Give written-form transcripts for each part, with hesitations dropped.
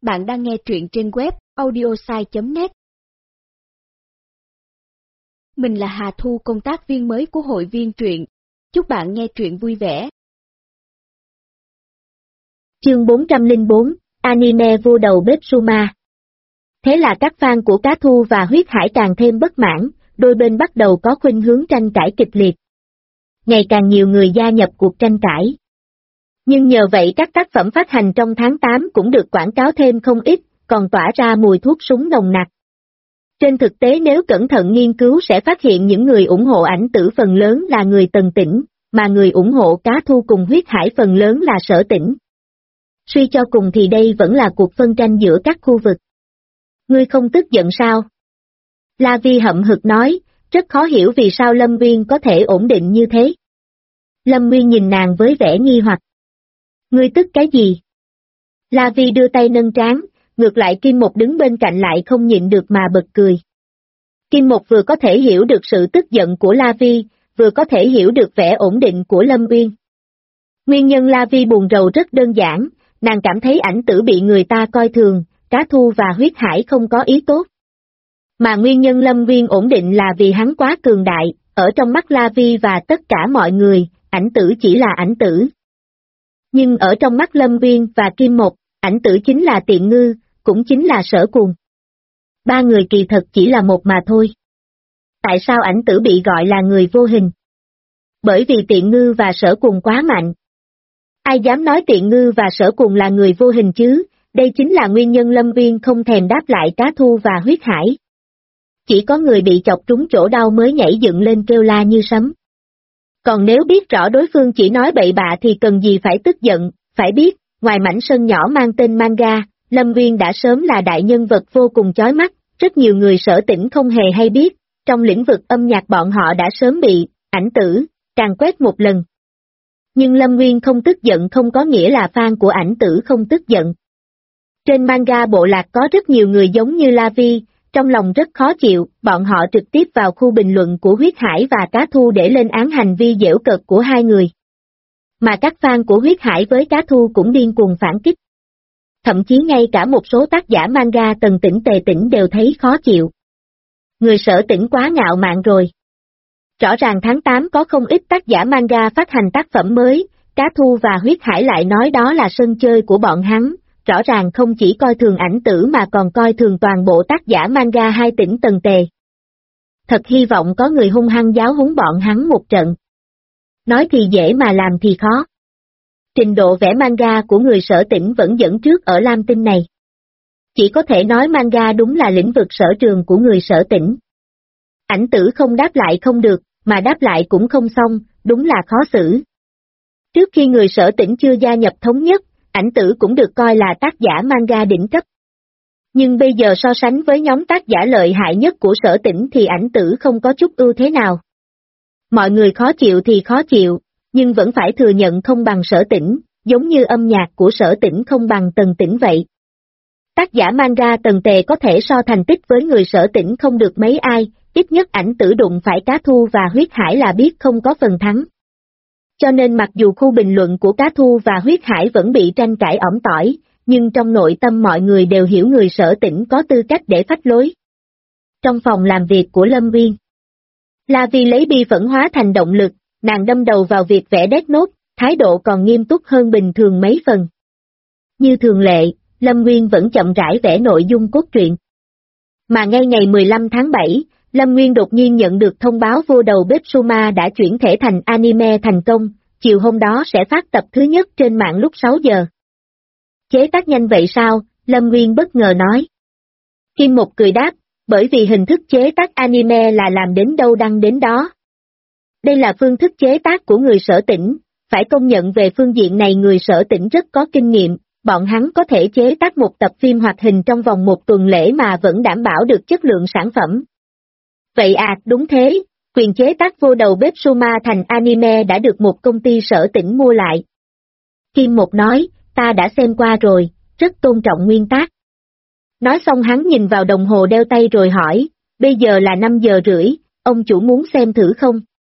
Bạn đang nghe truyện trên web audiosai.net. Mình là Hà Thu, công tác viên mới của hội viên truyện. Chúc bạn nghe truyện vui vẻ. Chương 404, Anime vô đầu bếp Suma. Thế là các fan của Cá Thu và Huyết Hải càng thêm bất mãn, đôi bên bắt đầu có khuynh hướng tranh cãi kịch liệt. Ngày càng nhiều người gia nhập cuộc tranh cãi. Nhưng nhờ vậy các tác phẩm phát hành trong tháng 8 cũng được quảng cáo thêm không ít, còn tỏa ra mùi thuốc súng nồng nặc. Trên thực tế nếu cẩn thận nghiên cứu sẽ phát hiện những người ủng hộ Ảnh Tử phần lớn là người Tần Tỉnh, mà người ủng hộ Cá Thu cùng Huyết Hải phần lớn là Sở Tỉnh. Suy cho cùng thì đây vẫn là cuộc phân tranh giữa các khu vực. Ngươi không tức giận sao? La Vi hậm hực nói, rất khó hiểu vì sao Lâm Nguyên có thể ổn định như thế. Lâm Nguyên nhìn nàng với vẻ nghi hoặc. Ngươi tức cái gì? La Vi đưa tay nâng trán, ngược lại Kim Một đứng bên cạnh lại không nhịn được mà bật cười. Kim Một vừa có thể hiểu được sự tức giận của La Vi, vừa có thể hiểu được vẻ ổn định của Lâm Nguyên. Nguyên nhân La Vi buồn rầu rất đơn giản, nàng cảm thấy Ảnh Tử bị người ta coi thường, Cá Thu và Huyết Hải không có ý tốt. Mà nguyên nhân Lâm Nguyên ổn định là vì hắn quá cường đại, ở trong mắt La Vi và tất cả mọi người, Ảnh Tử chỉ là Ảnh Tử. Nhưng ở trong mắt Lâm Nguyên và Kim Một, Ảnh Tử chính là Tiện Ngư, cũng chính là Sở Cuồng. Ba người kỳ thật chỉ là một mà thôi. Tại sao Ảnh Tử bị gọi là người vô hình? Bởi vì Tiện Ngư và Sở Cuồng quá mạnh. Ai dám nói Tiện Ngư và Sở Cuồng là người vô hình chứ, đây chính là nguyên nhân Lâm Nguyên không thèm đáp lại Cá Thu và Huyết Hải. Chỉ có người bị chọc trúng chỗ đau mới nhảy dựng lên kêu la như sấm. Còn nếu biết rõ đối phương chỉ nói bậy bạ thì cần gì phải tức giận, phải biết, ngoài mảnh sân nhỏ mang tên manga, Lâm Nguyên đã sớm là đại nhân vật vô cùng chói mắt, rất nhiều người Sở Tỉnh không hề hay biết, trong lĩnh vực âm nhạc bọn họ đã sớm bị Ảnh Tử càn quét một lần. Nhưng Lâm Nguyên không tức giận không có nghĩa là fan của Ảnh Tử không tức giận. Trên manga bộ lạc có rất nhiều người giống như La Vi, trong lòng rất khó chịu, bọn họ trực tiếp vào khu bình luận của Huyết Hải và Cá Thu để lên án hành vi giễu cợt của hai người. Mà các fan của Huyết Hải với Cá Thu cũng điên cuồng phản kích. Thậm chí ngay cả một số tác giả manga Tần Tỉnh Tề Tỉnh đều thấy khó chịu. Người Sở Tỉnh quá ngạo mạn rồi. Rõ ràng tháng 8 có không ít tác giả manga phát hành tác phẩm mới, Cá Thu và Huyết Hải lại nói đó là sân chơi của bọn hắn. Rõ ràng không chỉ coi thường Ảnh Tử mà còn coi thường toàn bộ tác giả manga hai tỉnh Tần Tề. Thật hy vọng có người hung hăng giáo huấn bọn hắn một trận. Nói thì dễ mà làm thì khó. Trình độ vẽ manga của người Sở Tỉnh vẫn dẫn trước ở Lam Tinh này. Chỉ có thể nói manga đúng là lĩnh vực sở trường của người Sở Tỉnh. Ảnh Tử không đáp lại không được, mà đáp lại cũng không xong, đúng là khó xử. Trước khi người Sở Tỉnh chưa gia nhập thống nhất, Ảnh Tử cũng được coi là tác giả manga đỉnh cấp. Nhưng bây giờ so sánh với nhóm tác giả lợi hại nhất của Sở Tỉnh thì Ảnh Tử không có chút ưu thế nào. Mọi người khó chịu thì khó chịu, nhưng vẫn phải thừa nhận không bằng Sở Tỉnh, giống như âm nhạc của Sở Tỉnh không bằng Tần Tỉnh vậy. Tác giả manga Tần Tề có thể so thành tích với người Sở Tỉnh không được mấy ai, ít nhất Ảnh Tử đụng phải Cá Thu và Huyết Hải là biết không có phần thắng. Cho nên mặc dù khu bình luận của Cá Thu và Huyết Hải vẫn bị tranh cãi ỏm tỏi, nhưng trong nội tâm mọi người đều hiểu người Sở Tỉnh có tư cách để phách lối. Trong phòng làm việc của Lâm Nguyên, La Vi lấy bi phẫn hóa thành động lực, nàng đâm đầu vào việc vẽ Death Note, thái độ còn nghiêm túc hơn bình thường mấy phần. Như thường lệ, Lâm Nguyên vẫn chậm rãi vẽ nội dung cốt truyện. Mà ngay ngày 15 tháng 7, Lâm Nguyên đột nhiên nhận được thông báo vô đầu bếp Suma đã chuyển thể thành anime thành công, chiều hôm đó sẽ phát tập thứ nhất trên mạng lúc 6 giờ. Chế tác nhanh vậy sao? Lâm Nguyên bất ngờ nói. Kim Một cười đáp, bởi vì hình thức chế tác anime là làm đến đâu đăng đến đó. Đây là phương thức chế tác của người Sở Tỉnh, phải công nhận về phương diện này người Sở Tỉnh rất có kinh nghiệm, bọn hắn có thể chế tác một tập phim hoạt hình trong vòng một tuần lễ mà vẫn đảm bảo được chất lượng sản phẩm. Vậy à, đúng thế, quyền chế tác vô đầu bếp Suma thành anime đã được một công ty Sở Tỉnh mua lại. Kim Một nói, ta đã xem qua rồi, rất tôn trọng nguyên tác. Nói xong hắn nhìn vào đồng hồ đeo tay rồi hỏi, bây giờ là 5 giờ rưỡi, ông chủ muốn xem thử không?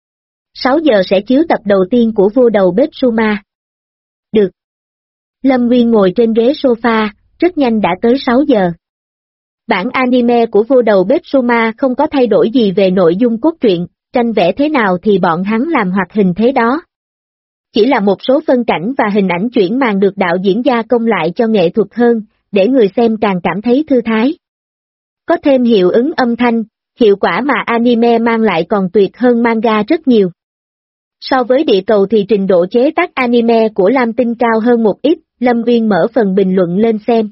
6 giờ sẽ chiếu tập đầu tiên của vô đầu bếp Suma. Được. Lâm Nguyên ngồi trên ghế sofa, rất nhanh đã tới 6 giờ. Bản anime của vua đầu bếp Suma không có thay đổi gì về nội dung cốt truyện, tranh vẽ thế nào thì bọn hắn làm hoạt hình thế đó. Chỉ là một số phân cảnh và hình ảnh chuyển màn được đạo diễn gia công lại cho nghệ thuật hơn, để người xem càng cảm thấy thư thái. Có thêm hiệu ứng âm thanh, hiệu quả mà anime mang lại còn tuyệt hơn manga rất nhiều. So với địa cầu thì trình độ chế tác anime của Lam Tinh cao hơn một ít, Lâm Uyên mở phần bình luận lên xem.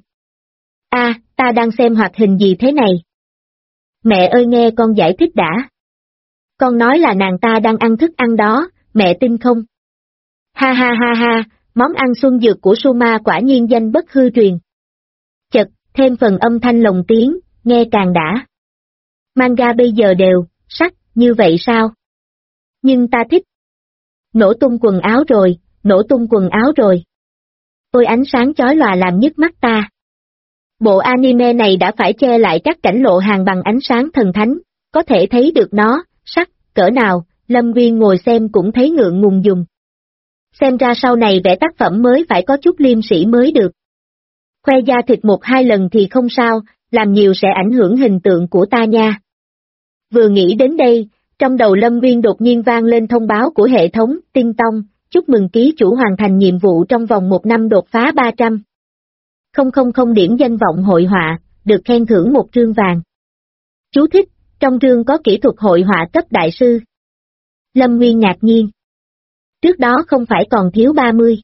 Ta đang xem hoạt hình gì thế này? Mẹ ơi nghe con giải thích đã. Con nói là nàng ta đang ăn thức ăn đó, mẹ tin không? Ha ha ha ha, món ăn xuân dược của Suma quả nhiên danh bất hư truyền. Chật, thêm phần âm thanh lồng tiếng, nghe càng đã. Manga bây giờ đều, sắc, như vậy sao? Nhưng ta thích. Nổ tung quần áo rồi, nổ tung quần áo rồi. Ôi ánh sáng chói lòa làm nhức mắt ta. Bộ anime này đã phải che lại các cảnh lộ hàng bằng ánh sáng thần thánh, có thể thấy được nó, sắc, cỡ nào, Lâm Uyên ngồi xem cũng thấy ngượng ngùng dùng. Xem ra sau này vẽ tác phẩm mới phải có chút liêm sĩ mới được. Khoe da thịt 1-2 lần thì không sao, làm nhiều sẽ ảnh hưởng hình tượng của ta nha. Vừa nghĩ đến đây, trong đầu Lâm Uyên đột nhiên vang lên thông báo của hệ thống, Tinh Tông, chúc mừng ký chủ hoàn thành nhiệm vụ trong vòng 1 năm đột phá 300. 000 điểm danh vọng hội họa, được khen thưởng 1 trương vàng. Chú thích, trong trương có kỹ thuật hội họa cấp đại sư. Lâm Uyên ngạc nhiên. Trước đó không phải còn thiếu 30.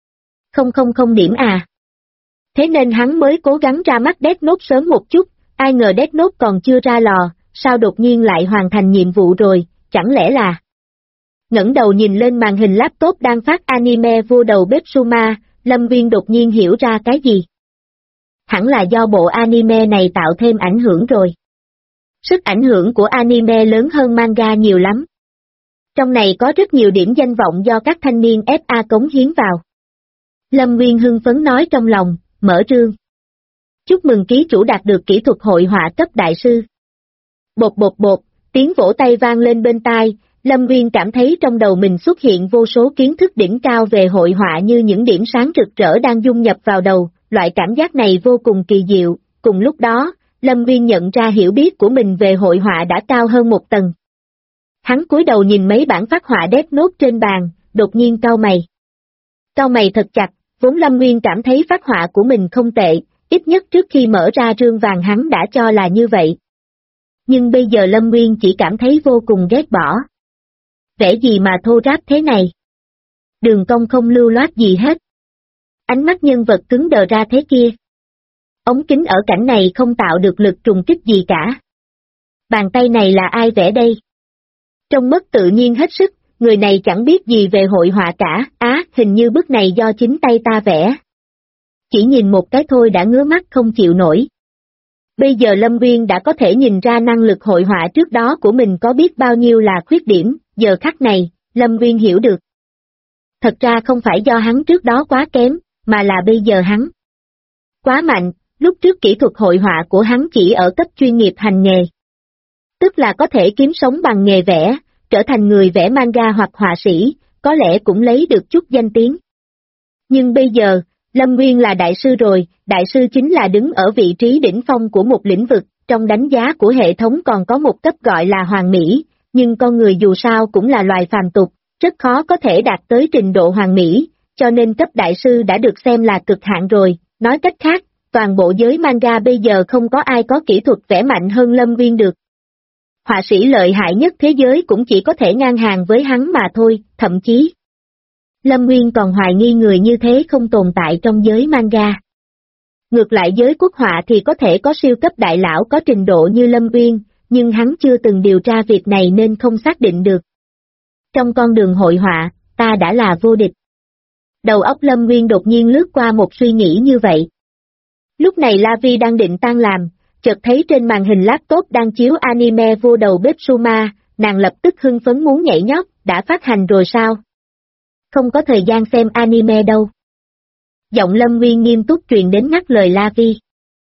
000 điểm à? Thế nên hắn mới cố gắng ra mắt Death Note sớm một chút, ai ngờ Death Note còn chưa ra lò, sao đột nhiên lại hoàn thành nhiệm vụ rồi, chẳng lẽ là... Ngẩng đầu nhìn lên màn hình laptop đang phát anime vua đầu bếp Suma, Lâm Uyên đột nhiên hiểu ra cái gì. Hẳn là do bộ anime này tạo thêm ảnh hưởng rồi. Sức ảnh hưởng của anime lớn hơn manga nhiều lắm. Trong này có rất nhiều điểm danh vọng do các thanh niên FA cống hiến vào. Lâm Uyên hưng phấn nói trong lòng, mở trương. Chúc mừng ký chủ đạt được kỹ thuật hội họa cấp đại sư. Bột bột bột, tiếng vỗ tay vang lên bên tai, Lâm Uyên cảm thấy trong đầu mình xuất hiện vô số kiến thức đỉnh cao về hội họa như những điểm sáng rực rỡ đang dung nhập vào đầu, loại cảm giác này vô cùng kỳ diệu, cùng lúc đó, Lâm Uyên nhận ra hiểu biết của mình về hội họa đã cao hơn một tầng. Hắn cúi đầu nhìn mấy bản phác họa Death Note trên bàn, đột nhiên cau mày. Cau mày thật chặt, vốn Lâm Uyên cảm thấy phác họa của mình không tệ, ít nhất trước khi mở ra trương vàng hắn đã cho là như vậy. Nhưng bây giờ Lâm Uyên chỉ cảm thấy vô cùng ghét bỏ. Vẽ gì mà thô ráp thế này? Đường cong không lưu loát gì hết. Ánh mắt nhân vật cứng đờ ra thế kia. Ống kính ở cảnh này không tạo được lực trùng kích gì cả. Bàn tay này là ai vẽ đây? Trông mất tự nhiên hết sức, người này chẳng biết gì về hội họa cả, hình như bức này do chính tay ta vẽ. Chỉ nhìn một cái thôi đã ngứa mắt không chịu nổi. Bây giờ Lâm Uyên đã có thể nhìn ra năng lực hội họa trước đó của mình có biết bao nhiêu là khuyết điểm, giờ khắc này, Lâm Uyên hiểu được. Thật ra không phải do hắn trước đó quá kém, mà là bây giờ hắn quá mạnh, lúc trước kỹ thuật hội họa của hắn chỉ ở cấp chuyên nghiệp hành nghề. Tức là có thể kiếm sống bằng nghề vẽ, trở thành người vẽ manga hoặc họa sĩ, có lẽ cũng lấy được chút danh tiếng. Nhưng bây giờ, Lâm Uyên là đại sư rồi, đại sư chính là đứng ở vị trí đỉnh phong của một lĩnh vực, trong đánh giá của hệ thống còn có một cấp gọi là hoàn mỹ, nhưng con người dù sao cũng là loài phàm tục, rất khó có thể đạt tới trình độ hoàn mỹ, cho nên cấp đại sư đã được xem là cực hạn rồi, nói cách khác, toàn bộ giới manga bây giờ không có ai có kỹ thuật vẽ mạnh hơn Lâm Uyên được. Họa sĩ lợi hại nhất thế giới cũng chỉ có thể ngang hàng với hắn mà thôi, thậm chí. Lâm Uyên còn hoài nghi người như thế không tồn tại trong giới manga. Ngược lại giới quốc họa thì có thể có siêu cấp đại lão có trình độ như Lâm Uyên, nhưng hắn chưa từng điều tra việc này nên không xác định được. Trong con đường hội họa, ta đã là vô địch. Đầu óc Lâm Uyên đột nhiên lướt qua một suy nghĩ như vậy. Lúc này La Vi đang định tan làm, chợt thấy trên màn hình laptop đang chiếu anime vua đầu bếp Suma, nàng lập tức hưng phấn muốn nhảy nhót, đã phát hành rồi sao? Không có thời gian xem anime đâu. Giọng Lâm Uyên nghiêm túc truyền đến ngắt lời La Vi.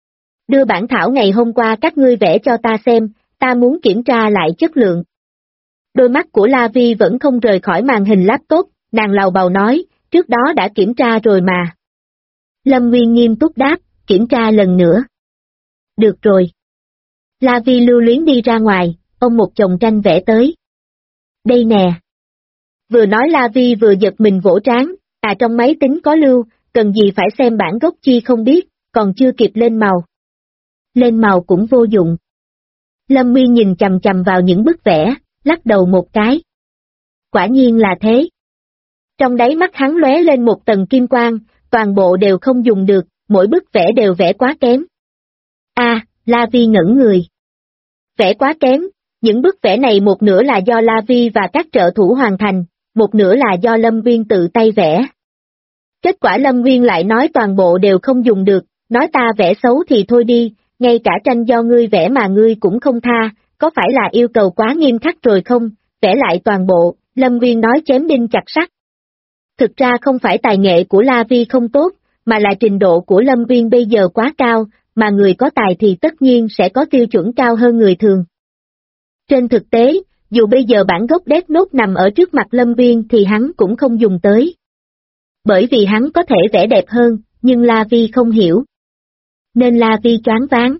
Đưa bản thảo ngày hôm qua các ngươi vẽ cho ta xem, ta muốn kiểm tra lại chất lượng. Đôi mắt của La Vi vẫn không rời khỏi màn hình laptop, nàng lầu bầu nói, trước đó đã kiểm tra rồi mà. Lâm Uyên nghiêm túc đáp, kiểm tra lần nữa. Được rồi. La Vi lưu luyến đi ra ngoài, ôm một chồng tranh vẽ tới. Đây nè. Vừa nói La Vi vừa giật mình vỗ trán, trong máy tính có lưu, cần gì phải xem bản gốc chi không biết, còn chưa kịp lên màu. Lên màu cũng vô dụng. Lâm Nguyên nhìn chằm chằm vào những bức vẽ, lắc đầu một cái. Quả nhiên là thế. Trong đáy mắt hắn lóe lên một tầng kim quang, toàn bộ đều không dùng được, mỗi bức vẽ đều vẽ quá kém. La Vi ngẩn người. Vẽ quá kém, những bức vẽ này một nửa là do La Vi và các trợ thủ hoàn thành, một nửa là do Lâm Nguyên tự tay vẽ. Kết quả Lâm Nguyên lại nói toàn bộ đều không dùng được, nói ta vẽ xấu thì thôi đi, ngay cả tranh do ngươi vẽ mà ngươi cũng không tha, có phải là yêu cầu quá nghiêm khắc rồi không, vẽ lại toàn bộ, Lâm Nguyên nói chém đinh chặt sắt. Thực ra không phải tài nghệ của La Vi không tốt, mà là trình độ của Lâm Nguyên bây giờ quá cao, mà người có tài thì tất nhiên sẽ có tiêu chuẩn cao hơn người thường. Trên thực tế, dù bây giờ bản gốc Death Note nằm ở trước mặt Lâm Nguyên thì hắn cũng không dùng tới. Bởi vì hắn có thể vẽ đẹp hơn, nhưng La Vi không hiểu. Nên La Vi choáng váng.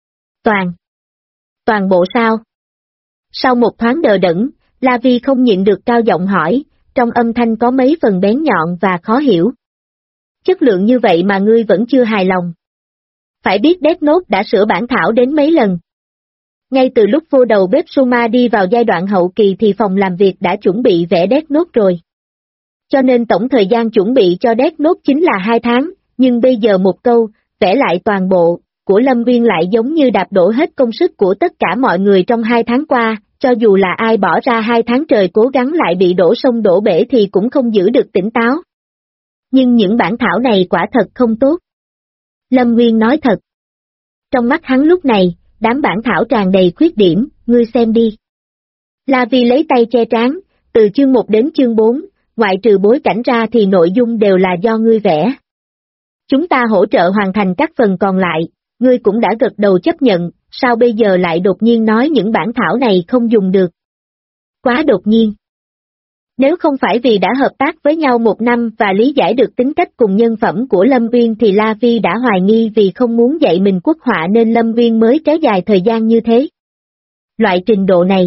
Toàn bộ sao? Sau một thoáng đờ đẫn, La Vi không nhịn được cao giọng hỏi, trong âm thanh có mấy phần bén nhọn và khó hiểu. Chất lượng như vậy mà ngươi vẫn chưa hài lòng. Phải biết Death Note đã sửa bản thảo đến mấy lần. Ngay từ lúc vô đầu bếp Suma đi vào giai đoạn hậu kỳ thì phòng làm việc đã chuẩn bị vẽ Death Note rồi. Cho nên tổng thời gian chuẩn bị cho Death Note chính là 2 tháng, nhưng bây giờ một câu, vẽ lại toàn bộ, của Lâm Nguyên lại giống như đạp đổ hết công sức của tất cả mọi người trong 2 tháng qua, cho dù là ai bỏ ra 2 tháng trời cố gắng lại bị đổ sông đổ bể thì cũng không giữ được tỉnh táo. Nhưng những bản thảo này quả thật không tốt. Lâm Nguyên nói thật. Trong mắt hắn lúc này, đám bản thảo tràn đầy khuyết điểm, ngươi xem đi. La Vi lấy tay che trán, từ chương 1 đến chương 4, ngoại trừ bối cảnh ra thì nội dung đều là do ngươi vẽ. Chúng ta hỗ trợ hoàn thành các phần còn lại, ngươi cũng đã gật đầu chấp nhận, sao bây giờ lại đột nhiên nói những bản thảo này không dùng được? Quá đột nhiên. Nếu không phải vì đã hợp tác với nhau 1 năm và lý giải được tính cách cùng nhân phẩm của Lâm Nguyên thì La Vi đã hoài nghi vì không muốn dạy mình quốc họa nên Lâm Nguyên mới kéo dài thời gian như thế. Loại trình độ này.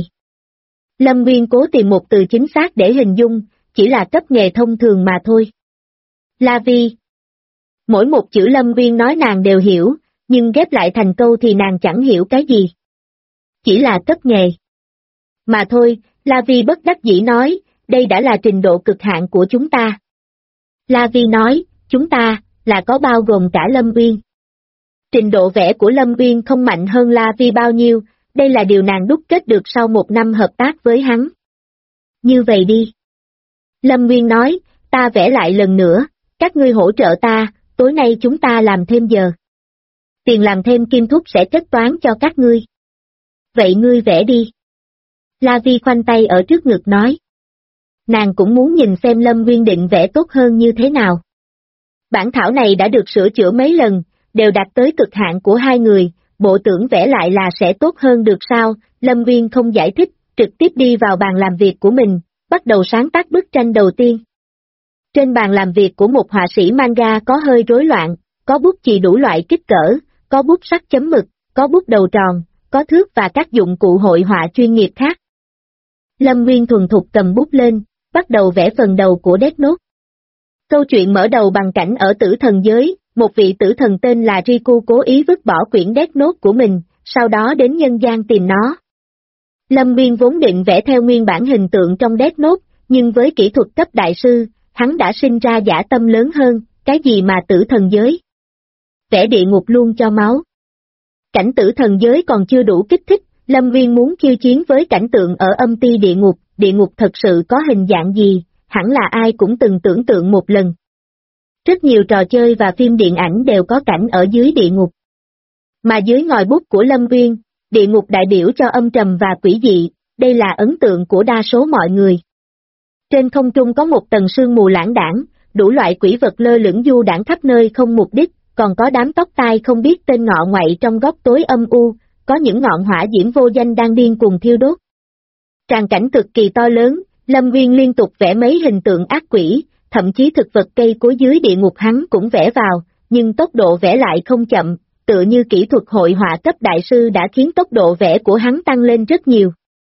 Lâm Nguyên cố tìm một từ chính xác để hình dung, chỉ là cấp nghề thông thường mà thôi. La Vi. Mỗi một chữ Lâm Nguyên nói nàng đều hiểu, nhưng ghép lại thành câu thì nàng chẳng hiểu cái gì. Chỉ là cấp nghề. Mà thôi, La Vi bất đắc dĩ nói, đây đã là trình độ cực hạn của chúng ta. La Vi nói, chúng ta, là có bao gồm cả Lâm Nguyên. Trình độ vẽ của Lâm Nguyên không mạnh hơn La Vi bao nhiêu, đây là điều nàng đúc kết được sau 1 năm hợp tác với hắn. Như vậy đi. Lâm Nguyên nói, ta vẽ lại lần nữa, các ngươi hỗ trợ ta, tối nay chúng ta làm thêm giờ. Tiền làm thêm kim thúc sẽ kết toán cho các ngươi. Vậy ngươi vẽ đi. La Vi khoanh tay ở trước ngực nói. Nàng cũng muốn nhìn xem Lâm Nguyên định vẽ tốt hơn như thế nào. Bản thảo này đã được sửa chữa mấy lần, đều đạt tới cực hạn của hai người, bộ tưởng vẽ lại là sẽ tốt hơn được sao, Lâm Nguyên không giải thích, trực tiếp đi vào bàn làm việc của mình, bắt đầu sáng tác bức tranh đầu tiên. Trên bàn làm việc của một họa sĩ manga có hơi rối loạn, có bút chì đủ loại kích cỡ, có bút sắt chấm mực, có bút đầu tròn, có thước và các dụng cụ hội họa chuyên nghiệp khác. Lâm Nguyên thuần thục cầm bút lên, bắt đầu vẽ phần đầu của Death Note. Câu chuyện mở đầu bằng cảnh ở tử thần giới, một vị tử thần tên là Riku cố ý vứt bỏ quyển Death Note của mình, sau đó đến nhân gian tìm nó. Lâm Nguyên vốn định vẽ theo nguyên bản hình tượng trong Death Note, nhưng với kỹ thuật cấp đại sư, hắn đã sinh ra dã tâm lớn hơn, cái gì mà tử thần giới. Vẽ địa ngục luôn cho máu. Cảnh tử thần giới còn chưa đủ kích thích, Lâm Nguyên muốn khiêu chiến với cảnh tượng ở âm ti địa ngục thật sự có hình dạng gì, hẳn là ai cũng từng tưởng tượng một lần. Rất nhiều trò chơi và phim điện ảnh đều có cảnh ở dưới địa ngục. Mà dưới ngòi bút của Lâm Nguyên, địa ngục đại biểu cho âm trầm và quỷ dị, đây là ấn tượng của đa số mọi người. Trên không trung có một tầng sương mù lãng đãng, đủ loại quỷ vật lơ lửng du đãng khắp nơi không mục đích, còn có đám tóc tai không biết tên ngọ ngoại trong góc tối âm u, có những ngọn hỏa diễm vô danh đang điên cuồng thiêu đốt. Tràng cảnh cực kỳ to lớn, Lâm Nguyên liên tục vẽ mấy hình tượng ác quỷ, thậm chí thực vật cây cối dưới địa ngục hắn cũng vẽ vào, nhưng tốc độ vẽ lại không chậm, tựa như kỹ thuật hội họa cấp đại sư đã khiến tốc độ vẽ của hắn tăng lên rất nhiều.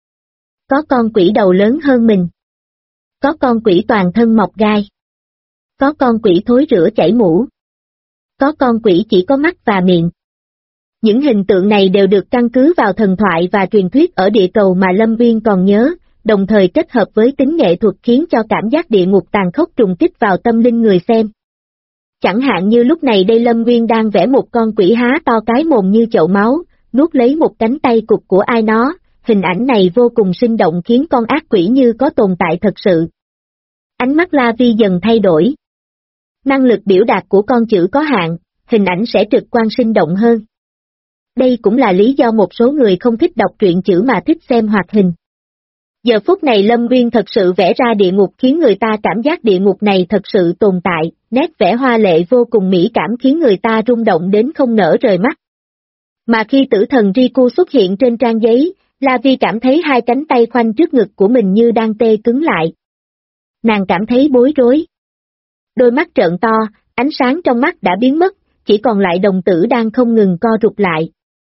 Có con quỷ đầu lớn hơn mình. Có con quỷ toàn thân mọc gai. Có con quỷ thối rữa chảy mũ. Có con quỷ chỉ có mắt và miệng. Những hình tượng này đều được căn cứ vào thần thoại và truyền thuyết ở địa cầu mà Lâm Viên còn nhớ, đồng thời kết hợp với tính nghệ thuật khiến cho cảm giác địa ngục tàn khốc trùng kích vào tâm linh người xem. Chẳng hạn như lúc này đây Lâm Viên đang vẽ một con quỷ há to cái mồm như chậu máu, nuốt lấy một cánh tay cụt của ai đó, hình ảnh này vô cùng sinh động khiến con ác quỷ như có tồn tại thật sự. Ánh mắt La Vi dần thay đổi. Năng lực biểu đạt của con chữ có hạn, hình ảnh sẽ trực quan sinh động hơn. Đây cũng là lý do một số người không thích đọc truyện chữ mà thích xem hoạt hình. Giờ phút này Lâm Viên thật sự vẽ ra địa ngục khiến người ta cảm giác địa ngục này thật sự tồn tại, nét vẽ hoa lệ vô cùng mỹ cảm khiến người ta rung động đến không nỡ rời mắt. Mà khi tử thần Riku xuất hiện trên trang giấy, La Vi cảm thấy hai cánh tay khoanh trước ngực của mình như đang tê cứng lại. Nàng cảm thấy bối rối. Đôi mắt trợn to, ánh sáng trong mắt đã biến mất, chỉ còn lại đồng tử đang không ngừng co rụt lại.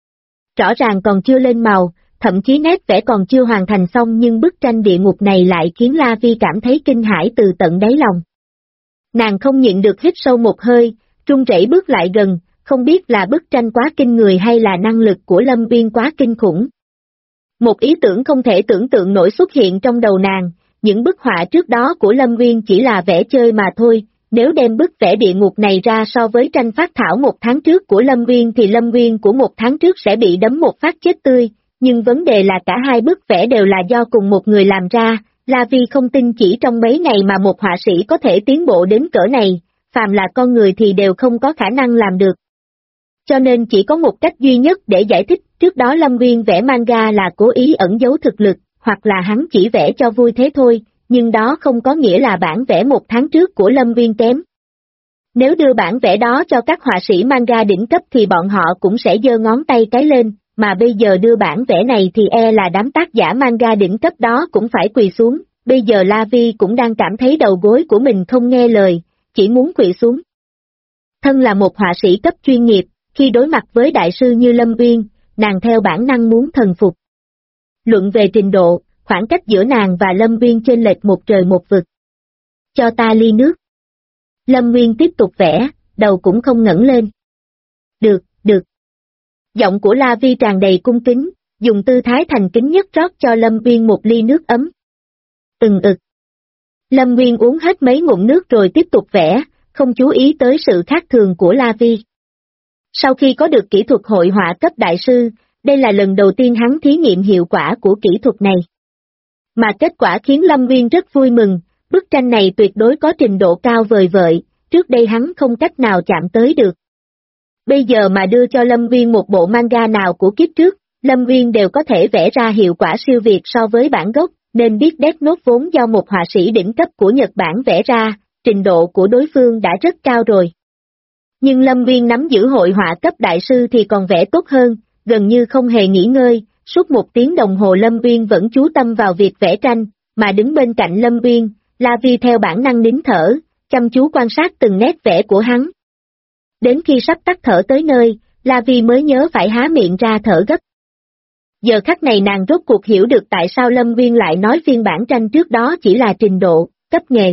Rõ ràng còn chưa lên màu, thậm chí nét vẽ còn chưa hoàn thành xong nhưng bức tranh địa ngục này lại khiến La Vi cảm thấy kinh hãi từ tận đáy lòng. Nàng không nhịn được hít sâu một hơi, run rẩy bước lại gần, không biết là bức tranh quá kinh người hay là năng lực của Lâm Viên quá kinh khủng. Một ý tưởng không thể tưởng tượng nổi xuất hiện trong đầu nàng, những bức họa trước đó của Lâm Viên chỉ là vẽ chơi mà thôi, nếu đem bức vẽ địa ngục này ra so với tranh phác thảo một tháng trước của Lâm Viên thì Lâm Viên của một tháng trước sẽ bị đấm một phát chết tươi, nhưng vấn đề là cả hai bức vẽ đều là do cùng một người làm ra, La Vi không tin chỉ trong mấy ngày mà một họa sĩ có thể tiến bộ đến cỡ này, phàm là con người thì đều không có khả năng làm được. Cho nên chỉ có một cách duy nhất để giải thích, trước đó Lâm Viên vẽ manga là cố ý ẩn giấu thực lực, hoặc là hắn chỉ vẽ cho vui thế thôi, nhưng đó không có nghĩa là bản vẽ một tháng trước của Lâm Viên kém. Nếu đưa bản vẽ đó cho các họa sĩ manga đỉnh cấp thì bọn họ cũng sẽ giơ ngón tay cái lên, mà bây giờ đưa bản vẽ này thì e là đám tác giả manga đỉnh cấp đó cũng phải quỳ xuống, bây giờ La Vi cũng đang cảm thấy đầu gối của mình không nghe lời, chỉ muốn quỳ xuống. Thân là một họa sĩ cấp chuyên nghiệp, khi đối mặt với đại sư như Lâm Viên, nàng theo bản năng muốn thần phục. Luận về trình độ, khoảng cách giữa nàng và Lâm Viên chênh lệch một trời một vực. Cho ta ly nước. Lâm Viên tiếp tục vẽ, đầu cũng không ngẩng lên. Được, được. Giọng của La Vi tràn đầy cung kính, dùng tư thái thành kính nhất rót cho Lâm Viên một ly nước ấm. Ực. Lâm Viên uống hết mấy ngụm nước rồi tiếp tục vẽ, không chú ý tới sự khác thường của La Vi. Sau khi có được kỹ thuật hội họa cấp đại sư, đây là lần đầu tiên hắn thí nghiệm hiệu quả của kỹ thuật này. Mà kết quả khiến Lâm Viên rất vui mừng, bức tranh này tuyệt đối có trình độ cao vời vợi, trước đây hắn không cách nào chạm tới được. Bây giờ mà đưa cho Lâm Viên một bộ manga nào của kiếp trước, Lâm Viên đều có thể vẽ ra hiệu quả siêu việt so với bản gốc, nên biết Death Note vốn do một họa sĩ đỉnh cấp của Nhật Bản vẽ ra, trình độ của đối phương đã rất cao rồi. Nhưng Lâm Viên nắm giữ hội họa cấp đại sư thì còn vẽ tốt hơn, gần như không hề nghỉ ngơi, suốt 1 tiếng đồng hồ Lâm Viên vẫn chú tâm vào việc vẽ tranh, mà đứng bên cạnh Lâm Viên, La Vi theo bản năng nín thở, chăm chú quan sát từng nét vẽ của hắn. Đến khi sắp tắt thở tới nơi, La Vi mới nhớ phải há miệng ra thở gấp. Giờ khắc này nàng rốt cuộc hiểu được tại sao Lâm Viên lại nói phiên bản tranh trước đó chỉ là trình độ, cấp nghề.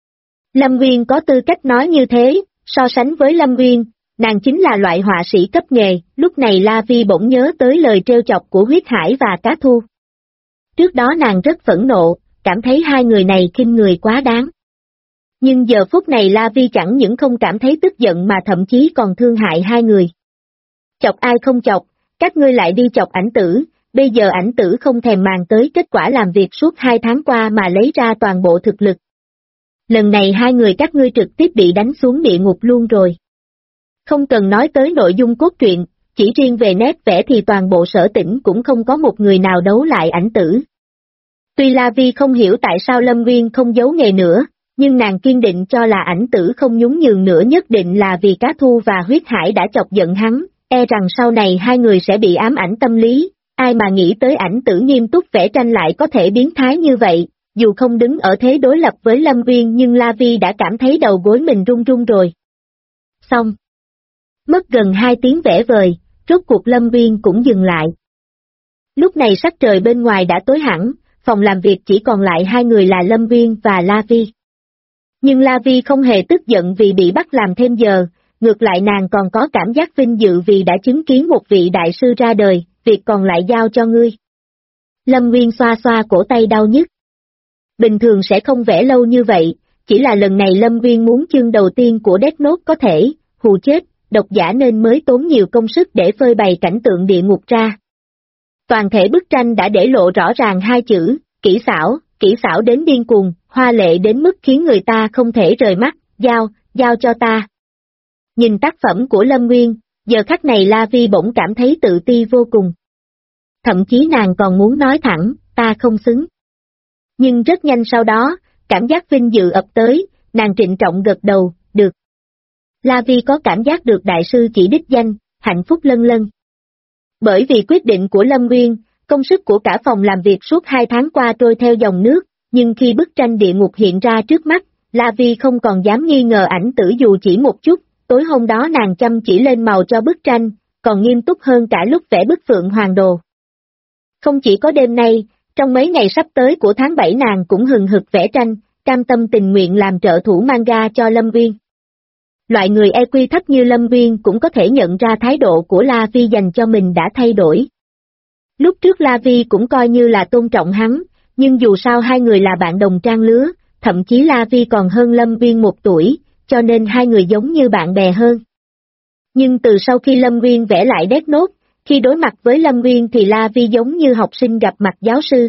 Lâm Viên có tư cách nói như thế, so sánh với Lâm Viên, nàng chính là loại họa sĩ cấp nghề, lúc này La Vi bỗng nhớ tới lời trêu chọc của Huyết Hải và Cá Thu. Trước đó nàng rất phẫn nộ, cảm thấy hai người này khinh người quá đáng. Nhưng giờ phút này La Vi chẳng những không cảm thấy tức giận mà thậm chí còn thương hại hai người. Chọc ai không chọc, các ngươi lại đi chọc ảnh tử, bây giờ ảnh tử không thèm màng tới kết quả làm việc suốt 2 tháng qua mà lấy ra toàn bộ thực lực. Lần này hai người các ngươi trực tiếp bị đánh xuống địa ngục luôn rồi. Không cần nói tới nội dung cốt truyện, chỉ riêng về nét vẽ thì toàn bộ Sở Tỉnh cũng không có một người nào đấu lại ảnh tử. Tuy La Vi không hiểu tại sao Lâm Viên không giấu nghề nữa, nhưng nàng kiên định cho là ảnh tử không nhún nhường nữa nhất định là vì Cá Thu và Huyết Hải đã chọc giận hắn, e rằng sau này hai người sẽ bị ám ảnh tâm lý, ai mà nghĩ tới ảnh tử nghiêm túc vẽ tranh lại có thể biến thái như vậy, dù không đứng ở thế đối lập với Lâm Viên nhưng La Vi đã cảm thấy đầu gối mình run run rồi. Xong. Mất gần 2 tiếng vẽ vời, rốt cuộc Lâm Viên cũng dừng lại. Lúc này sắc trời bên ngoài đã tối hẳn, phòng làm việc chỉ còn lại hai người là Lâm Viên và La Vi. Nhưng La Vi không hề tức giận vì bị bắt làm thêm giờ, ngược lại nàng còn có cảm giác vinh dự vì đã chứng kiến một vị đại sư ra đời, việc còn lại giao cho ngươi. Lâm Viên xoa xoa cổ tay đau nhức. Bình thường sẽ không vẽ lâu như vậy, chỉ là lần này Lâm Viên muốn chương đầu tiên của Death Note có thể, hù chết, độc giả nên mới tốn nhiều công sức để phơi bày cảnh tượng địa ngục ra. Toàn thể bức tranh đã để lộ rõ ràng hai chữ, kỹ xảo đến điên cuồng, hoa lệ đến mức khiến người ta không thể rời mắt, giao cho ta. Nhìn tác phẩm của Lâm Nguyên, giờ khắc này La Vi bỗng cảm thấy tự ti vô cùng. Thậm chí nàng còn muốn nói thẳng, ta không xứng. Nhưng rất nhanh sau đó, cảm giác vinh dự ập tới, nàng trịnh trọng gật đầu, được. La Vi có cảm giác được đại sư chỉ đích danh, hạnh phúc lân lân. Bởi vì quyết định của Lâm Nguyên, công sức của cả phòng làm việc suốt 2 tháng qua trôi theo dòng nước, nhưng khi bức tranh địa ngục hiện ra trước mắt, La Vi không còn dám nghi ngờ ảnh tử dù chỉ một chút, tối hôm đó nàng chăm chỉ lên màu cho bức tranh, còn nghiêm túc hơn cả lúc vẽ bức Phượng Hoàng Đồ. Không chỉ có đêm nay, trong mấy ngày sắp tới của tháng 7 nàng cũng hừng hực vẽ tranh, cam tâm tình nguyện làm trợ thủ manga cho Lâm Nguyên. Loại người EQ thấp như Lâm Nguyên cũng có thể nhận ra thái độ của La Vi dành cho mình đã thay đổi. Lúc trước La Vi cũng coi như là tôn trọng hắn, nhưng dù sao hai người là bạn đồng trang lứa, thậm chí La Vi còn hơn Lâm Nguyên 1 tuổi, cho nên hai người giống như bạn bè hơn. Nhưng từ sau khi Lâm Nguyên vẽ lại Death Note, khi đối mặt với Lâm Nguyên thì La Vi giống như học sinh gặp mặt giáo sư.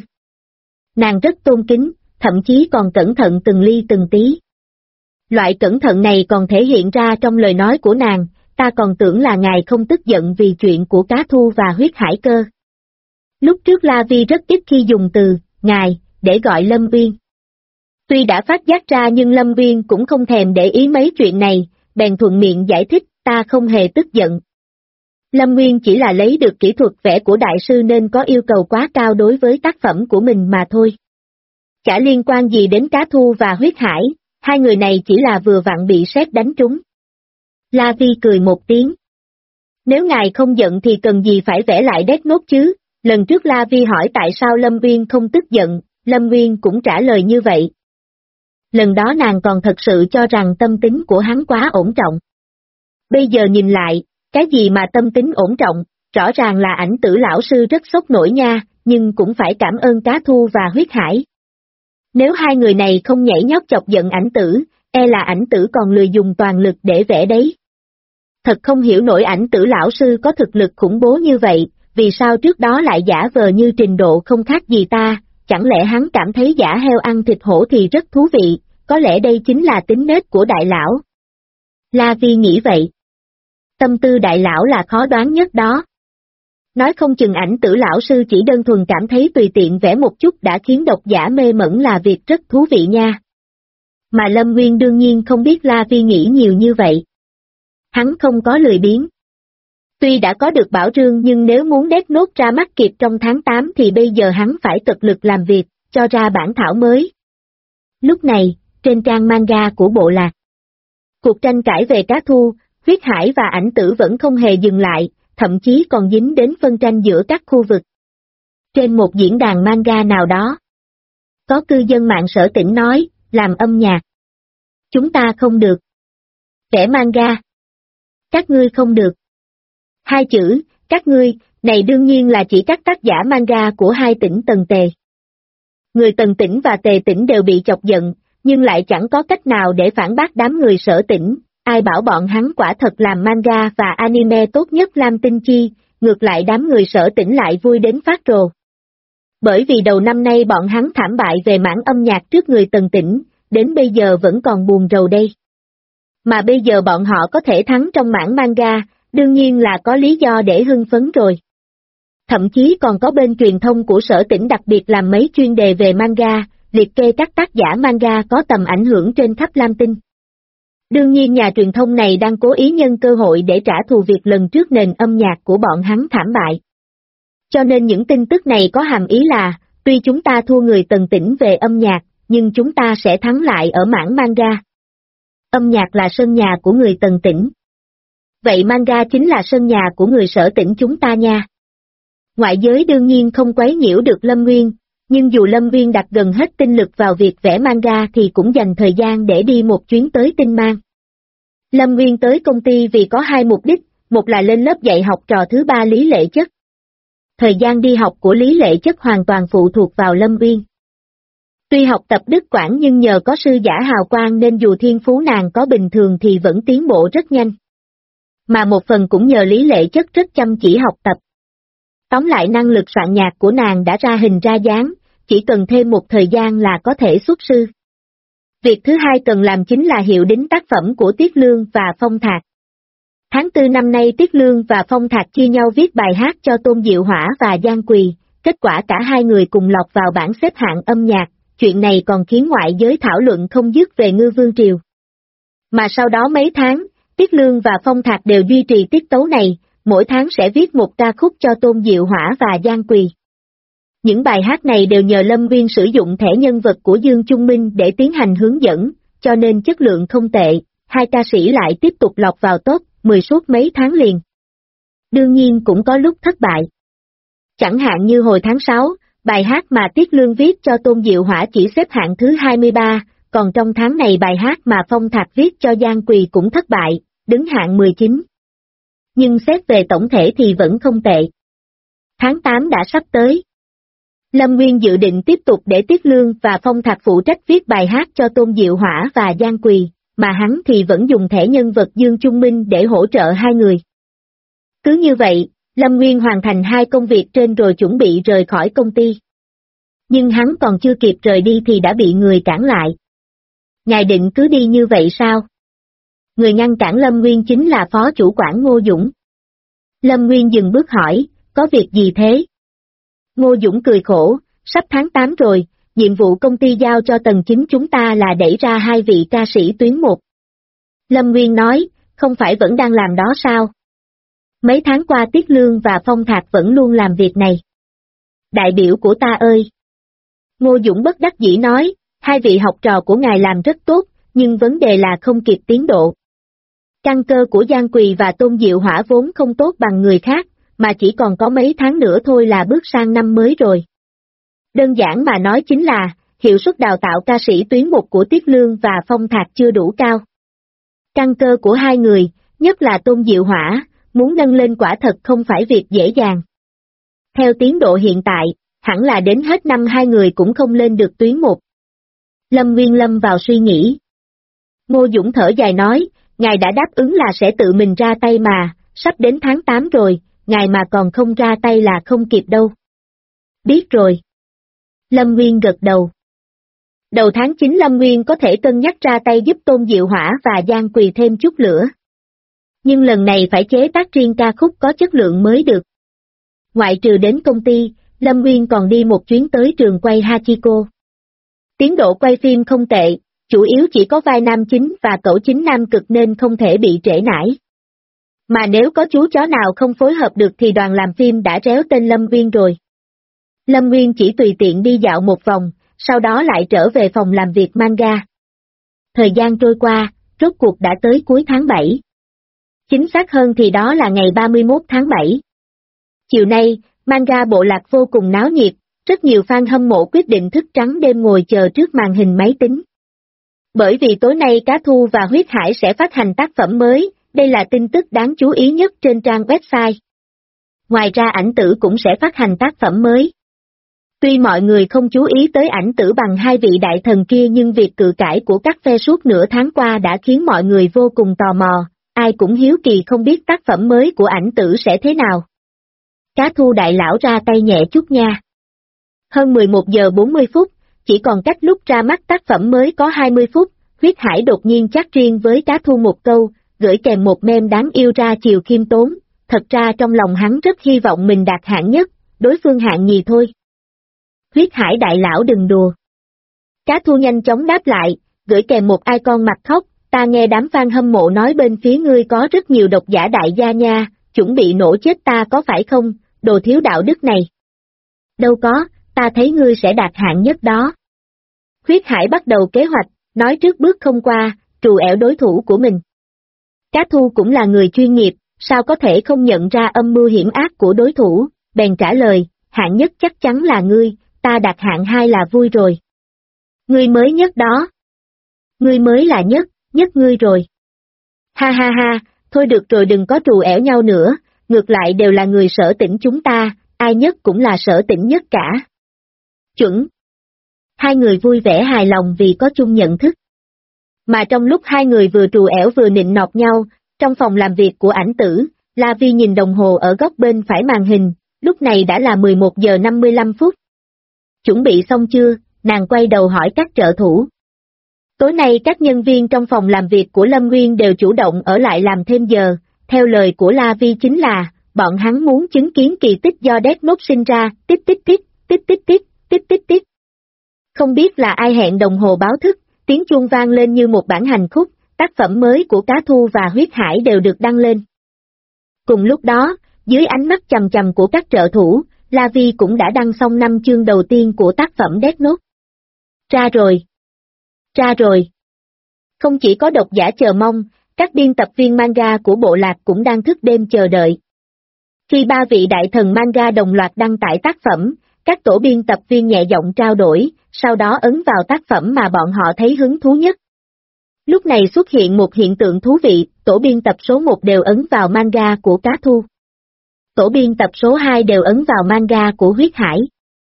Nàng rất tôn kính, thậm chí còn cẩn thận từng ly từng tí. Loại cẩn thận này còn thể hiện ra trong lời nói của nàng, ta còn tưởng là ngài không tức giận vì chuyện của Cá Thu và Huyết Hải cơ. Lúc trước La Vi rất ít khi dùng từ, ngài, để gọi Lâm Nguyên. Tuy đã phát giác ra nhưng Lâm Nguyên cũng không thèm để ý mấy chuyện này, bèn thuận miệng giải thích, ta không hề tức giận. Lâm Nguyên chỉ là lấy được kỹ thuật vẽ của đại sư nên có yêu cầu quá cao đối với tác phẩm của mình mà thôi. Chả liên quan gì đến Cá Thu và Huyết Hải, hai người này chỉ là vừa vặn bị sét đánh trúng. La Vi cười một tiếng. Nếu ngài không giận thì cần gì phải vẽ lại Death Note chứ, lần trước La Vi hỏi tại sao Lâm Nguyên không tức giận, Lâm Nguyên cũng trả lời như vậy. Lần đó nàng còn thật sự cho rằng tâm tính của hắn quá ổn trọng. Bây giờ nhìn lại, cái gì mà tâm tính ổn trọng, rõ ràng là ảnh tử lão sư rất sốc nổi nha, nhưng cũng phải cảm ơn Cá Thu và Huyết Hải. Nếu hai người này không nhảy nhót chọc giận ảnh tử, e là ảnh tử còn lười dùng toàn lực để vẽ đấy. Thật không hiểu nổi ảnh tử lão sư có thực lực khủng bố như vậy, vì sao trước đó lại giả vờ như trình độ không khác gì ta, chẳng lẽ hắn cảm thấy giả heo ăn thịt hổ thì rất thú vị, có lẽ đây chính là tính nết của đại lão. La Vi nghĩ vậy. Tâm tư đại lão là khó đoán nhất đó. Nói không chừng ảnh tử lão sư chỉ đơn thuần cảm thấy tùy tiện vẽ một chút đã khiến độc giả mê mẩn là việc rất thú vị nha. Mà Lâm Nguyên đương nhiên không biết La Vi nghĩ nhiều như vậy. Hắn không có lười biếng. Tuy đã có được bảo rương nhưng nếu muốn Death Note ra mắt kịp trong tháng 8 thì bây giờ hắn phải cực lực làm việc, cho ra bản thảo mới. Lúc này, trên trang manga của bộ lạc, cuộc tranh cãi về Cá Thu, Huyết Hải và ảnh tử vẫn không hề dừng lại, thậm chí còn dính đến phân tranh giữa các khu vực. Trên một diễn đàn manga nào đó, có cư dân mạng Sở Tỉnh nói, làm âm nhạc. Chúng ta không được. Vẽ manga. Các ngươi không được. Hai chữ, các ngươi, này đương nhiên là chỉ các tác giả manga của hai tỉnh Tần Tề. Người Tần Tỉnh và Tề Tỉnh đều bị chọc giận, nhưng lại chẳng có cách nào để phản bác đám người Sở Tỉnh, ai bảo bọn hắn quả thật làm manga và anime tốt nhất Lam Tinh Chi, ngược lại đám người Sở Tỉnh lại vui đến phát rồ. Bởi vì đầu năm nay bọn hắn thảm bại về mảng âm nhạc trước người Tần Tỉnh, đến bây giờ vẫn còn buồn rầu đây. Mà bây giờ bọn họ có thể thắng trong mảng manga, đương nhiên là có lý do để hưng phấn rồi. Thậm chí còn có bên truyền thông của Sở Tỉnh đặc biệt làm mấy chuyên đề về manga, liệt kê các tác giả manga có tầm ảnh hưởng trên khắp Lam Tinh. Đương nhiên nhà truyền thông này đang cố ý nhân cơ hội để trả thù việc lần trước nền âm nhạc của bọn hắn thảm bại. Cho nên những tin tức này có hàm ý là, tuy chúng ta thua người Tần Tỉnh về âm nhạc, nhưng chúng ta sẽ thắng lại ở mảng manga. Âm nhạc là sân nhà của người Tần Tỉnh. Vậy manga chính là sân nhà của người Sở Tỉnh chúng ta nha. Ngoại giới đương nhiên không quấy nhiễu được Lâm Nguyên, nhưng dù Lâm Nguyên đặt gần hết tinh lực vào việc vẽ manga thì cũng dành thời gian để đi một chuyến tới Tinh Mang. Lâm Nguyên tới công ty vì có hai mục đích, một là lên lớp dạy học trò, thứ ba Lý Lệ Chất. Thời gian đi học của Lý Lệ Chất hoàn toàn phụ thuộc vào Lâm Nguyên. Tuy học tập đứt quãng nhưng nhờ có sư giả hào quang nên dù thiên phú nàng có bình thường thì vẫn tiến bộ rất nhanh. Mà một phần cũng nhờ Lý Lệ Chất rất chăm chỉ học tập. Tóm lại năng lực soạn nhạc của nàng đã ra hình ra dáng, chỉ cần thêm một thời gian là có thể xuất sư. Việc thứ hai cần làm chính là hiệu đính tác phẩm của Tiết Lương và Phong Thạc. Tháng 4 năm nay Tiết Lương và Phong Thạc chia nhau viết bài hát cho Tôn Diệu Hỏa và Giang Quỳ, kết quả cả hai người cùng lọt vào bảng xếp hạng âm nhạc, chuyện này còn khiến ngoại giới thảo luận không dứt về Ngư Vương Triều. Mà sau đó mấy tháng, Tiết Lương và Phong Thạc đều duy trì tiết tấu này, mỗi tháng sẽ viết một ca khúc cho Tôn Diệu Hỏa và Giang Quỳ. Những bài hát này đều nhờ Lâm Nguyên sử dụng thẻ nhân vật của Dương Trung Minh để tiến hành hướng dẫn, cho nên chất lượng không tệ, hai ca sĩ lại tiếp tục lọt vào top 10 suốt mấy tháng liền. Đương nhiên cũng có lúc thất bại. Chẳng hạn như hồi tháng 6, bài hát mà Tiết Lương viết cho Tôn Diệu Hỏa chỉ xếp hạng thứ 23, còn trong tháng này bài hát mà Phong Thạc viết cho Giang Quỳ cũng thất bại, đứng hạng 19. Nhưng xét về tổng thể thì vẫn không tệ. Tháng 8 đã sắp tới. Lâm Nguyên dự định tiếp tục để Tiết Lương và Phong Thạc phụ trách viết bài hát cho Tôn Diệu Hỏa và Giang Quỳ, mà hắn thì vẫn dùng thẻ nhân vật Dương Trung Minh để hỗ trợ hai người. Cứ như vậy, Lâm Nguyên hoàn thành hai công việc trên rồi chuẩn bị rời khỏi công ty. Nhưng hắn còn chưa kịp rời đi thì đã bị người cản lại. Ngài định cứ đi như vậy sao? Người ngăn cản Lâm Nguyên chính là phó chủ quản Ngô Dũng. Lâm Nguyên dừng bước hỏi, có việc gì thế? Ngô Dũng cười khổ, sắp tháng 8 rồi, nhiệm vụ công ty giao cho tầng 9 chúng ta là đẩy ra hai vị ca sĩ tuyến 1. Lâm Nguyên nói, không phải vẫn đang làm đó sao? Mấy tháng qua Tiết Lương và Phong Thạc vẫn luôn làm việc này. Đại biểu của ta ơi! Ngô Dũng bất đắc dĩ nói, hai vị học trò của ngài làm rất tốt, nhưng vấn đề là không kịp tiến độ. Căn cơ của Giang Quỳ và Tôn Diệu Hỏa vốn không tốt bằng người khác, mà chỉ còn có mấy tháng nữa thôi là bước sang năm mới rồi. Đơn giản mà nói chính là, hiệu suất đào tạo ca sĩ tuyến 1 của Tiết Lương và Phong Thạc chưa đủ cao. Căn cơ của hai người, nhất là Tôn Diệu Hỏa, muốn nâng lên quả thật không phải việc dễ dàng. Theo tiến độ hiện tại, hẳn là đến hết năm hai người cũng không lên được tuyến 1. Lâm Nguyên lâm vào suy nghĩ. Ngô Dũng thở dài nói, ngài đã đáp ứng là sẽ tự mình ra tay mà, sắp đến tháng 8 rồi, ngài mà còn không ra tay là không kịp đâu. Biết rồi. Lâm Nguyên gật đầu. Đầu tháng 9 Lâm Nguyên có thể cân nhắc ra tay giúp Tôn Diệu Hỏa và Giang Quỳ thêm chút lửa. Nhưng lần này phải chế tác riêng ca khúc có chất lượng mới được. Ngoại trừ đến công ty, Lâm Nguyên còn đi một chuyến tới trường quay Hachiko. Tiến độ quay phim không tệ, chủ yếu chỉ có vai nam chính và cậu chính nam cực nên không thể bị trễ nải. Mà nếu có chú chó nào không phối hợp được thì đoàn làm phim đã réo tên Lâm Nguyên rồi. Lâm Nguyên chỉ tùy tiện đi dạo một vòng, sau đó lại trở về phòng làm việc manga. Thời gian trôi qua, rốt cuộc đã tới cuối tháng 7. Chính xác hơn thì đó là ngày 31 tháng 7. Chiều nay, manga bộ lạc vô cùng náo nhiệt, rất nhiều fan hâm mộ quyết định thức trắng đêm ngồi chờ trước màn hình máy tính. Bởi vì tối nay Cá Thu và Huyết Hải sẽ phát hành tác phẩm mới, đây là tin tức đáng chú ý nhất trên trang website. Ngoài ra Ảnh Tử cũng sẽ phát hành tác phẩm mới. Tuy mọi người không chú ý tới Ảnh Tử bằng hai vị đại thần kia nhưng việc cự cãi của các phe suốt nửa tháng qua đã khiến mọi người vô cùng tò mò, ai cũng hiếu kỳ không biết tác phẩm mới của Ảnh Tử sẽ thế nào. Cá Thu đại lão ra tay nhẹ chút nha. Hơn 11 giờ 40 phút, chỉ còn cách lúc ra mắt tác phẩm mới có 20 phút, Huyết Hải đột nhiên chat riêng với Cá Thu một câu, gửi kèm một meme đáng yêu ra chiều khiêm tốn, thật ra trong lòng hắn rất hy vọng mình đạt hạng nhất, đối phương hạng nhì thôi. Huyết Hải đại lão đừng đùa. Cá Thu nhanh chóng đáp lại, gửi kèm một icon mặt khóc, ta nghe đám fan hâm mộ nói bên phía ngươi có rất nhiều độc giả đại gia nha, chuẩn bị nổ chết ta có phải không, đồ thiếu đạo đức này. Đâu có, ta thấy ngươi sẽ đạt hạng nhất đó. Huyết Hải bắt đầu kế hoạch, nói trước bước không qua, trù ẻo đối thủ của mình. Cá Thu cũng là người chuyên nghiệp, sao có thể không nhận ra âm mưu hiểm ác của đối thủ, bèn trả lời, hạng nhất chắc chắn là ngươi, ta đặt hạng hai là vui rồi. Ngươi mới nhất đó. Ngươi mới là nhất, nhất ngươi rồi. Ha ha ha, thôi được rồi đừng có trù ẻo nhau nữa, ngược lại đều là người Sở Tỉnh chúng ta, ai nhất cũng là Sở Tỉnh nhất cả. Chuẩn. Hai người vui vẻ hài lòng vì có chung nhận thức. Mà trong lúc hai người vừa trù ẻo vừa nịnh nọt nhau, trong phòng làm việc của Ảnh Tử, La Vi nhìn đồng hồ ở góc bên phải màn hình, lúc này đã là 11 giờ 55 phút. Chuẩn bị xong chưa, nàng quay đầu hỏi các trợ thủ. Tối nay các nhân viên trong phòng làm việc của Lâm Nguyên đều chủ động ở lại làm thêm giờ, theo lời của La Vi chính là, bọn hắn muốn chứng kiến kỳ tích do Death Note sinh ra, tích tích tích, tích tích tích, tích tích tích. Không biết là ai hẹn đồng hồ báo thức, tiếng chuông vang lên như một bản hành khúc, tác phẩm mới của Cá Thu và Huyết Hải đều được đăng lên. Cùng lúc đó, dưới ánh mắt chằm chằm của các trợ thủ, La Vi cũng đã đăng xong 5 chương đầu tiên của tác phẩm Death Note. Ra rồi. Ra rồi. Không chỉ có độc giả chờ mong, các biên tập viên manga của bộ lạc cũng đang thức đêm chờ đợi. Khi ba vị đại thần manga đồng loạt đăng tải tác phẩm, các tổ biên tập viên nhẹ giọng trao đổi, sau đó ấn vào tác phẩm mà bọn họ thấy hứng thú nhất. Lúc này xuất hiện một hiện tượng thú vị, tổ biên tập số 1 đều ấn vào manga của Cá Thu. Tổ biên tập số 2 đều ấn vào manga của Huyết Hải.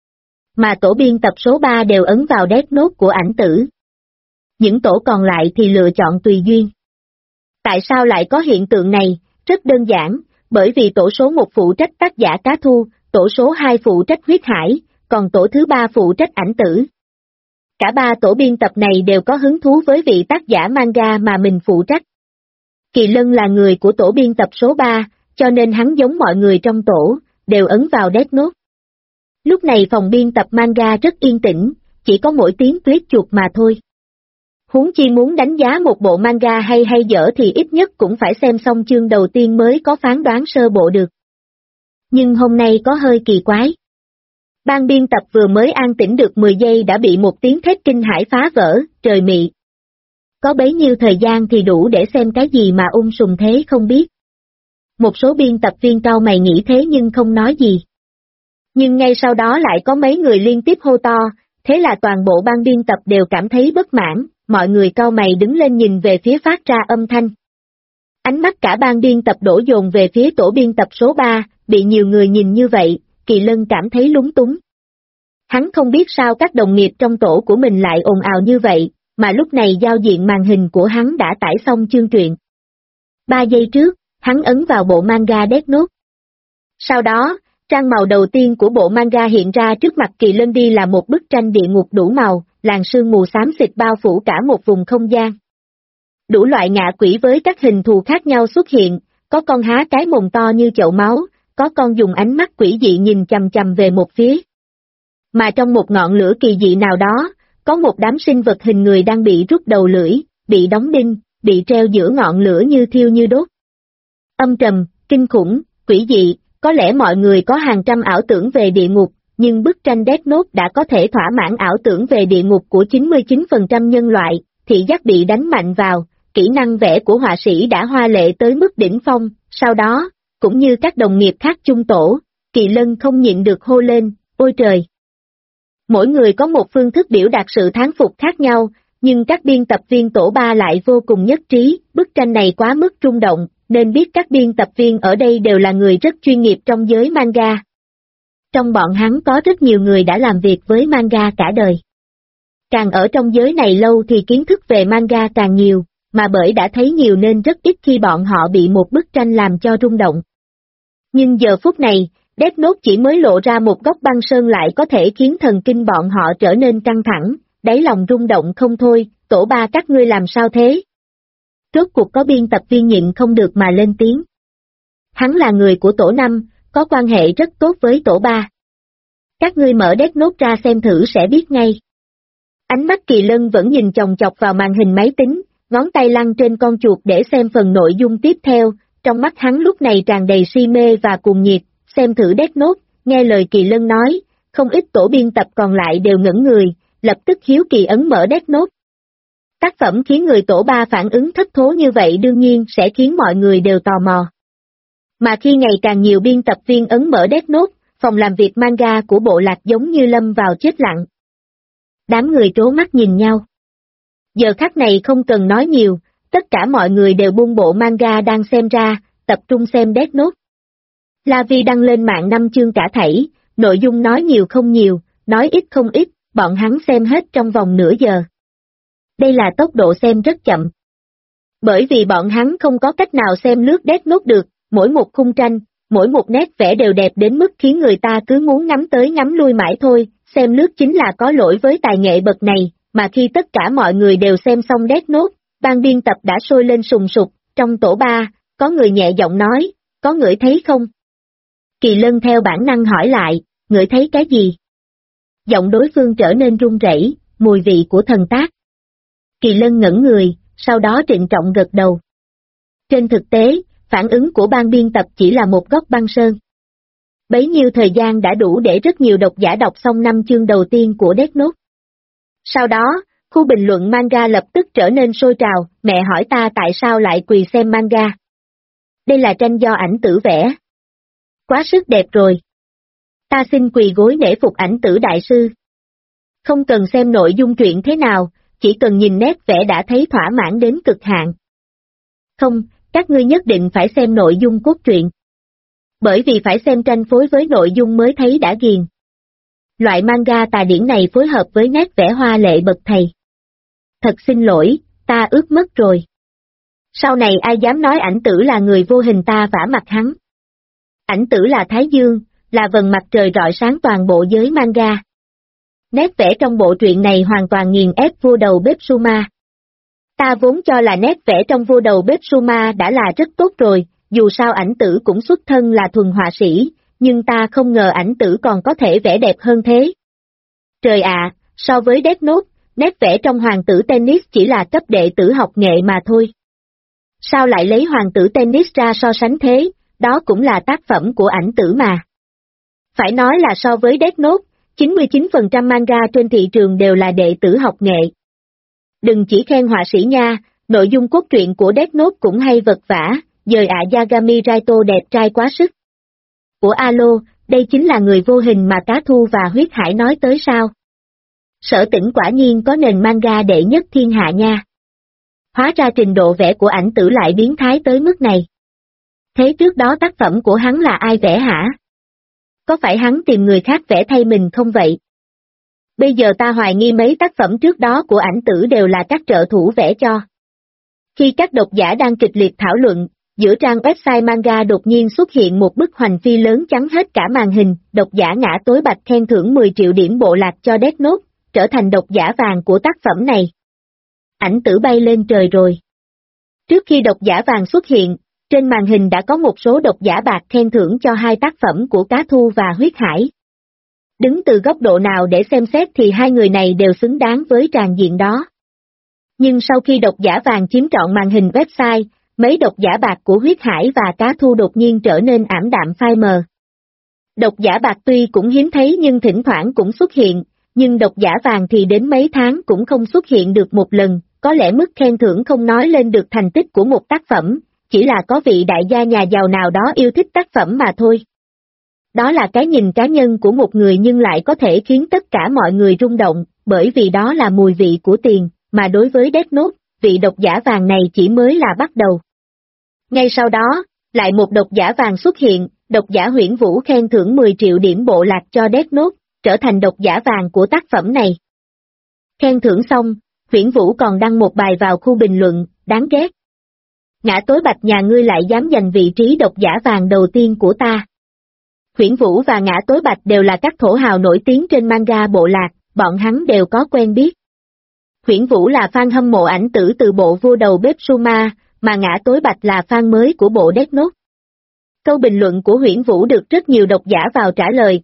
Mà tổ biên tập số 3 đều ấn vào Death Note của Ảnh Tử. Những tổ còn lại thì lựa chọn tùy duyên. Tại sao lại có hiện tượng này? Rất đơn giản, bởi vì tổ số 1 phụ trách tác giả Cá Thu, tổ số 2 phụ trách Huyết Hải, còn tổ thứ 3 phụ trách Ảnh Tử. Cả ba tổ biên tập này đều có hứng thú với vị tác giả manga mà mình phụ trách. Kỳ Lân là người của tổ biên tập số 3, cho nên hắn giống mọi người trong tổ, đều ấn vào Death Note. Lúc này phòng biên tập manga rất yên tĩnh, chỉ có mỗi tiếng click chuột mà thôi. Huống chi muốn đánh giá một bộ manga hay dở thì ít nhất cũng phải xem xong chương đầu tiên mới có phán đoán sơ bộ được. Nhưng hôm nay có hơi kỳ quái. Ban biên tập vừa mới an tĩnh được 10 giây đã bị một tiếng thét kinh hãi phá vỡ, trời mị. Có bấy nhiêu thời gian thì đủ để xem cái gì mà sùm thế không biết. Một số biên tập viên cau mày nghĩ thế nhưng không nói gì. Nhưng ngay sau đó lại có mấy người liên tiếp hô to, thế là toàn bộ ban biên tập đều cảm thấy bất mãn, mọi người cau mày đứng lên nhìn về phía phát ra âm thanh. Ánh mắt cả ban biên tập đổ dồn về phía tổ biên tập số 3, bị nhiều người nhìn như vậy, Kỳ Lân cảm thấy lúng túng. Hắn không biết sao các đồng nghiệp trong tổ của mình lại ồn ào như vậy, mà lúc này giao diện màn hình của hắn đã tải xong chương truyện. 3 giây trước, hắn ấn vào bộ manga Death Note. Sau đó, trang màu đầu tiên của bộ manga hiện ra trước mặt Kỳ Lân đi là một bức tranh địa ngục đủ màu, làn sương mù xám xịt bao phủ cả một vùng không gian. Đủ loại ngạ quỷ với các hình thù khác nhau xuất hiện, có con há cái mồm to như chậu máu, có con dùng ánh mắt quỷ dị nhìn chằm chằm về một phía. Mà trong một ngọn lửa kỳ dị nào đó, có một đám sinh vật hình người đang bị rút đầu lưỡi, bị đóng đinh, bị treo giữa ngọn lửa như thiêu như đốt. Âm trầm, kinh khủng, quỷ dị, có lẽ mọi người có hàng trăm ảo tưởng về địa ngục, nhưng bức tranh Death Note đã có thể thỏa mãn ảo tưởng về địa ngục của 99% nhân loại, thị giác bị đánh mạnh vào, kỹ năng vẽ của họa sĩ đã hoa lệ tới mức đỉnh phong, sau đó, cũng như các đồng nghiệp khác chung tổ, Kỳ Lân không nhịn được hô lên, ôi trời! Mỗi người có một phương thức biểu đạt sự thán phục khác nhau, nhưng các biên tập viên tổ 3 lại vô cùng nhất trí, bức tranh này quá mức rung động, nên biết các biên tập viên ở đây đều là người rất chuyên nghiệp trong giới manga. Trong bọn hắn có rất nhiều người đã làm việc với manga cả đời. Càng ở trong giới này lâu thì kiến thức về manga càng nhiều, mà bởi đã thấy nhiều nên rất ít khi bọn họ bị một bức tranh làm cho rung động. Nhưng giờ phút này, Death Note chỉ mới lộ ra một góc băng sơn lại có thể khiến thần kinh bọn họ trở nên căng thẳng, đáy lòng rung động không thôi, tổ 3 các ngươi làm sao thế? Rốt cuộc có biên tập viên nhịn không được mà lên tiếng. Hắn là người của tổ 5, có quan hệ rất tốt với tổ 3. Các ngươi mở Death Note ra xem thử sẽ biết ngay. Ánh mắt Kỳ Lân vẫn nhìn chòng chọc vào màn hình máy tính, ngón tay lăn trên con chuột để xem phần nội dung tiếp theo, trong mắt hắn lúc này tràn đầy si mê và cuồng nhiệt, xem thử Death Note, nghe lời Kỳ Lân nói, không ít tổ biên tập còn lại đều ngẩn người, lập tức hiếu kỳ ấn mở Death Note. Tác phẩm khiến người tổ 3 phản ứng thất thố như vậy đương nhiên sẽ khiến mọi người đều tò mò. Mà khi ngày càng nhiều biên tập viên ấn mở Death Note, phòng làm việc manga của bộ lạc giống như lâm vào chết lặng. Đám người trố mắt nhìn nhau. Giờ khắc này không cần nói nhiều, tất cả mọi người đều buông bộ manga đang xem ra, tập trung xem Death Note. La Vi đăng lên mạng 5 chương cả thảy, nội dung nói nhiều không nhiều, nói ít không ít, bọn hắn xem hết trong vòng nửa giờ. Đây là tốc độ xem rất chậm. Bởi vì bọn hắn không có cách nào xem lướt Death Note được, mỗi một khung tranh, mỗi một nét vẽ đều đẹp đến mức khiến người ta cứ muốn ngắm tới ngắm lui mãi thôi, xem lướt chính là có lỗi với tài nghệ bậc này, mà khi tất cả mọi người đều xem xong Death Note, ban biên tập đã sôi lên sùng sục, trong tổ 3, có người nhẹ giọng nói, có ngửi thấy không? Kỳ Lân theo bản năng hỏi lại, ngửi thấy cái gì? Giọng đối phương trở nên run rẩy, mùi vị của thần tác. Kỳ Lân ngẩn người, sau đó trịnh trọng gật đầu. Trên thực tế, phản ứng của ban biên tập chỉ là một góc băng sơn. Bấy nhiêu thời gian đã đủ để rất nhiều độc giả đọc xong 5 chương đầu tiên của Death Note. Sau đó, khu bình luận manga lập tức trở nên sôi trào, mẹ hỏi ta tại sao lại quỳ xem manga. Đây là tranh do ảnh tử vẽ. Quá sức đẹp rồi. Ta xin quỳ gối nể phục ảnh tử đại sư. Không cần xem nội dung truyện thế nào, chỉ cần nhìn nét vẽ đã thấy thỏa mãn đến cực hạn. Không, các ngươi nhất định phải xem nội dung cốt truyện. Bởi vì phải xem tranh phối với nội dung mới thấy đã ghiền. Loại manga tà điển này phối hợp với nét vẽ hoa lệ bậc thầy. Thật xin lỗi, ta ướt mất rồi. Sau này ai dám nói ảnh tử là người vô hình ta vả mặt hắn. Ảnh tử là Thái Dương, là vầng mặt trời rọi sáng toàn bộ giới manga. Nét vẽ trong bộ truyện này hoàn toàn nghiền ép vua đầu bếp Suma. Ta vốn cho là nét vẽ trong vua đầu bếp Suma đã là rất tốt rồi, dù sao ảnh tử cũng xuất thân là thuần họa sĩ, nhưng ta không ngờ ảnh tử còn có thể vẽ đẹp hơn thế. Trời ạ, so với Death Note, nét vẽ trong hoàng tử tennis chỉ là cấp đệ tử học nghệ mà thôi. Sao lại lấy hoàng tử tennis ra so sánh thế, đó cũng là tác phẩm của ảnh tử mà. Phải nói là so với Death Note, 99% manga trên thị trường đều là đệ tử học nghệ. Đừng chỉ khen họa sĩ nha, nội dung cốt truyện của Death Note cũng hay vật vã, dời Yagami Raito đẹp trai quá sức. Của alo, đây chính là người vô hình mà Cá Thu và Huyết Hải nói tới sao? Sở Tĩnh quả nhiên có nền manga đệ nhất thiên hạ nha. Hóa ra trình độ vẽ của ảnh tử lại biến thái tới mức này. Thế trước đó tác phẩm của hắn là ai vẽ hả? Có phải hắn tìm người khác vẽ thay mình không vậy? Bây giờ ta hoài nghi mấy tác phẩm trước đó của ảnh tử đều là các trợ thủ vẽ cho. Khi các độc giả đang kịch liệt thảo luận, giữa trang website manga đột nhiên xuất hiện một bức hoành phi lớn chắn hết cả màn hình, độc giả Ngã Tối Bạch khen thưởng 10 triệu điểm bộ lạc cho Death Note, trở thành độc giả vàng của tác phẩm này. Ảnh tử bay lên trời rồi. Trước khi độc giả vàng xuất hiện, trên màn hình đã có một số độc giả bạc khen thưởng cho hai tác phẩm của Cá Thu và Huyết Hải. Đứng từ góc độ nào để xem xét thì hai người này đều xứng đáng với tràng diện đó. Nhưng sau khi độc giả vàng chiếm trọn màn hình website, mấy độc giả bạc của Huyết Hải và Cá Thu đột nhiên trở nên ảm đạm phai mờ. Độc giả bạc tuy cũng hiếm thấy nhưng thỉnh thoảng cũng xuất hiện, nhưng độc giả vàng thì đến mấy tháng cũng không xuất hiện được một lần, có lẽ mức khen thưởng không nói lên được thành tích của một tác phẩm, chỉ là có vị đại gia nhà giàu nào đó yêu thích tác phẩm mà thôi. Đó là cái nhìn cá nhân của một người nhưng lại có thể khiến tất cả mọi người rung động, bởi vì đó là mùi vị của tiền, mà đối với Death Note, vị độc giả vàng này chỉ mới là bắt đầu. Ngay sau đó, lại một độc giả vàng xuất hiện, độc giả Huyễn Vũ khen thưởng 10 triệu điểm bộ lạc cho Death Note, trở thành độc giả vàng của tác phẩm này. Khen thưởng xong, Huyễn Vũ còn đăng một bài vào khu bình luận, đáng ghét. Ngã Tối Bạch nhà ngươi lại dám giành vị trí độc giả vàng đầu tiên của ta. Huyễn Vũ và Ngã Tối Bạch đều là các thổ hào nổi tiếng trên manga bộ lạc, bọn hắn đều có quen biết. Huyễn Vũ là fan hâm mộ ảnh tử từ bộ vua đầu bếp Suma, mà Ngã Tối Bạch là fan mới của bộ Death Note. Câu bình luận của Huyễn Vũ được rất nhiều độc giả vào trả lời,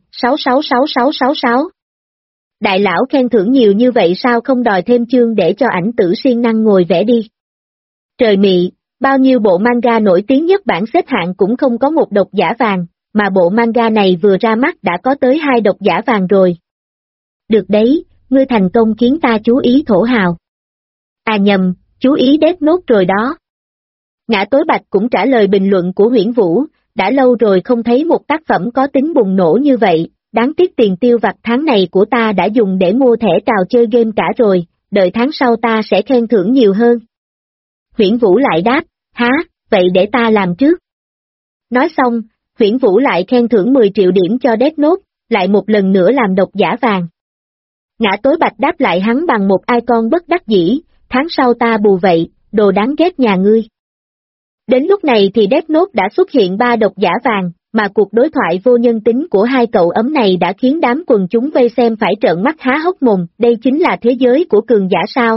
666666. Đại lão khen thưởng nhiều như vậy sao không đòi thêm chương để cho ảnh tử siêng năng ngồi vẽ đi. Trời mị, bao nhiêu bộ manga nổi tiếng nhất bảng xếp hạng cũng không có một độc giả vàng, mà bộ manga này vừa ra mắt đã có tới 2 độc giả vàng rồi. Được đấy, ngươi thành công khiến ta chú ý thổ hào. À nhầm, chú ý Death Note rồi đó. Ngã Tối Bạch cũng trả lời bình luận của Huyễn Vũ, đã lâu rồi không thấy một tác phẩm có tính bùng nổ như vậy, đáng tiếc tiền tiêu vặt tháng này của ta đã dùng để mua thẻ cào chơi game cả rồi, đợi tháng sau ta sẽ khen thưởng nhiều hơn. Huyễn Vũ lại đáp, há, vậy để ta làm trước. Nói xong, Huyễn Vũ lại khen thưởng 10 triệu điểm cho Death Note, lại một lần nữa làm độc giả vàng. Ngã Tối Bạch đáp lại hắn bằng một icon bất đắc dĩ, tháng sau ta bù vậy, đồ đáng ghét nhà ngươi. Đến lúc này thì Death Note đã xuất hiện 3 độc giả vàng, mà cuộc đối thoại vô nhân tính của hai cậu ấm này đã khiến đám quần chúng vây xem phải trợn mắt há hốc mồm, đây chính là thế giới của cường giả sao?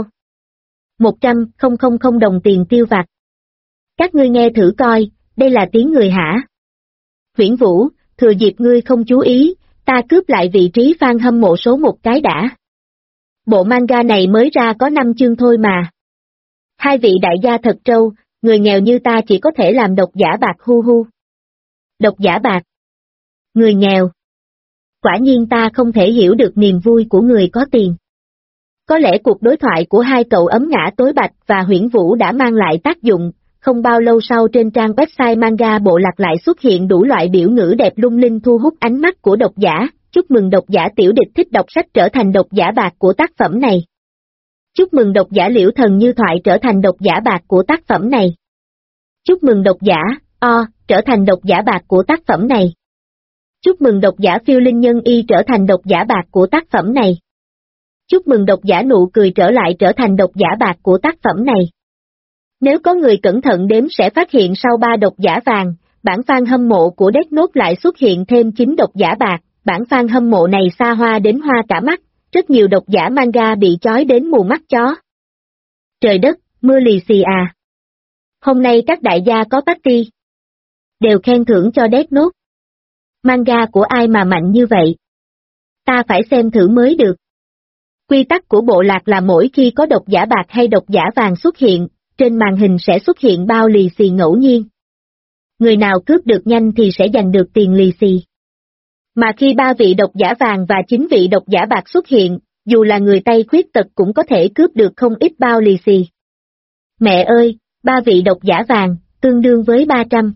100.000 đồng tiền tiêu vặt. Các ngươi nghe thử coi, đây là tiếng người hả? Huyễn Vũ, thừa dịp ngươi không chú ý, ta cướp lại vị trí fan hâm mộ số 1 cái đã. Bộ manga này mới ra có 5 chương thôi mà. Hai vị đại gia thật trâu, người nghèo như ta chỉ có thể làm độc giả bạc hu hu. Độc giả bạc. Người nghèo. Quả nhiên ta không thể hiểu được niềm vui của người có tiền. Có lẽ cuộc đối thoại của hai cậu ấm Ngã Tối Bạch và Huyễn Vũ đã mang lại tác dụng, không bao lâu sau trên trang website manga bộ lạc lại xuất hiện đủ loại biểu ngữ đẹp lung linh thu hút ánh mắt của độc giả, chúc mừng độc giả tiểu địch thích đọc sách trở thành độc giả bạc của tác phẩm này. Chúc mừng độc giả Liễu Thần Như Thoại trở thành độc giả bạc của tác phẩm này. Chúc mừng độc giả trở thành độc giả bạc của tác phẩm này. Chúc mừng độc giả Phiêu Linh Nhân Y trở thành độc giả bạc của tác phẩm này. Chúc mừng độc giả Nụ Cười trở lại trở thành độc giả bạc của tác phẩm này. Nếu có người cẩn thận đếm sẽ phát hiện sau 3 độc giả vàng, bản fan hâm mộ của Death Note lại xuất hiện thêm 9 độc giả bạc, bản fan hâm mộ này xa hoa đến hoa cả mắt, rất nhiều độc giả manga bị chói đến mù mắt chó. Trời đất, mưa lì xì à. Hôm nay các đại gia có party. Đều khen thưởng cho Death Note. Manga của ai mà mạnh như vậy? Ta phải xem thử mới được. Quy tắc của bộ lạc là mỗi khi có độc giả bạc hay độc giả vàng xuất hiện, trên màn hình sẽ xuất hiện bao lì xì ngẫu nhiên. Người nào cướp được nhanh thì sẽ giành được tiền lì xì. Mà khi 3 vị độc giả vàng và 9 vị độc giả bạc xuất hiện, dù là người tay khuyết tật cũng có thể cướp được không ít bao lì xì. Mẹ ơi, 3 vị độc giả vàng, tương đương với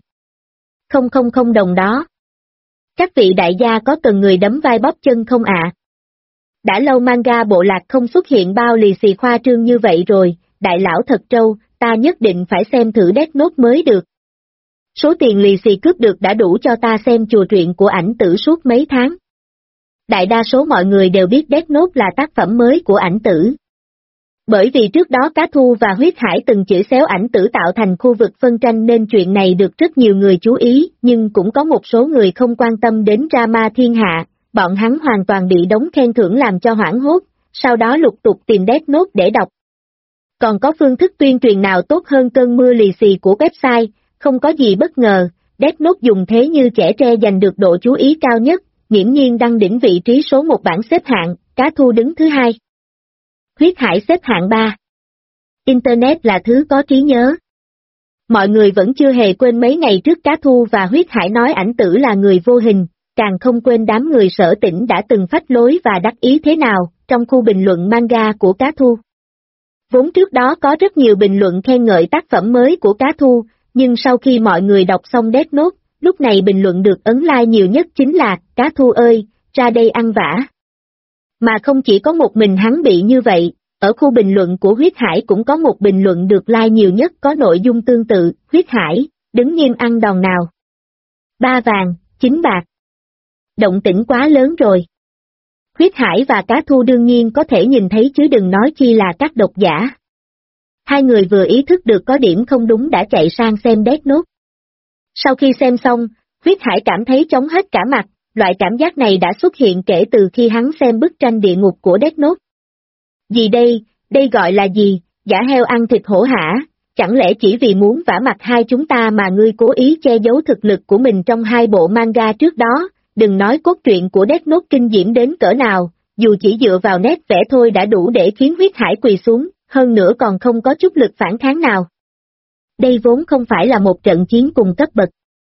300.000 đồng đó. Các vị đại gia có cần người đấm vai bóp chân không ạ? Đã lâu manga bộ lạc không xuất hiện bao lì xì khoa trương như vậy rồi, đại lão thật trâu, ta nhất định phải xem thử Death Note mới được. Số tiền lì xì cướp được đã đủ cho ta xem chùa truyện của ảnh tử suốt mấy tháng. Đại đa số mọi người đều biết Death Note là tác phẩm mới của ảnh tử. Bởi vì trước đó Cá Thu và Huyết Hải từng chửi xéo ảnh tử tạo thành khu vực phân tranh nên chuyện này được rất nhiều người chú ý, nhưng cũng có một số người không quan tâm đến drama thiên hạ, bọn hắn hoàn toàn bị đống khen thưởng làm cho hoảng hốt, sau đó lục tục tìm Death Note để đọc. Còn có phương thức tuyên truyền nào tốt hơn cơn mưa lì xì của website, không có gì bất ngờ, Death Note dùng thế như chẻ tre giành được độ chú ý cao nhất, nghiễm nhiên đăng đỉnh vị trí số 1 bảng xếp hạng, Cá Thu đứng thứ 2. Huyết Hải xếp hạng 3. Internet là thứ có trí nhớ. Mọi người vẫn chưa hề quên mấy ngày trước Cá Thu và Huyết Hải nói ảnh tử là người vô hình, càng không quên đám người Sở Tỉnh đã từng phách lối và đắc ý thế nào, trong khu bình luận manga của Cá Thu. Vốn trước đó có rất nhiều bình luận khen ngợi tác phẩm mới của Cá Thu, nhưng sau khi mọi người đọc xong Death Note, lúc này bình luận được ấn like nhiều nhất chính là, Cá Thu ơi, ra đây ăn vả. Mà không chỉ có một mình hắn bị như vậy, ở khu bình luận của Huyết Hải cũng có một bình luận được like nhiều nhất có nội dung tương tự, Huyết Hải, đứng nghiêm ăn đòn nào. 3 vàng, 9 bạc. Động tĩnh quá lớn rồi. Huyết Hải và Cá Thu đương nhiên có thể nhìn thấy chứ đừng nói chi là các độc giả. Hai người vừa ý thức được có điểm không đúng đã chạy sang xem Death Note. Sau khi xem xong, Huyết Hải cảm thấy chóng hết cả mặt, loại cảm giác này đã xuất hiện kể từ khi hắn xem bức tranh địa ngục của Death Note. Gì đây gọi là gì, giả heo ăn thịt hổ hả, chẳng lẽ chỉ vì muốn vả mặt hai chúng ta mà ngươi cố ý che giấu thực lực của mình trong hai bộ manga trước đó, đừng nói cốt truyện của Death Note kinh diễm đến cỡ nào, dù chỉ dựa vào nét vẽ thôi đã đủ để khiến Huyết Hải quỳ xuống, hơn nữa còn không có chút lực phản kháng nào. Đây vốn không phải là một trận chiến cùng cấp bậc.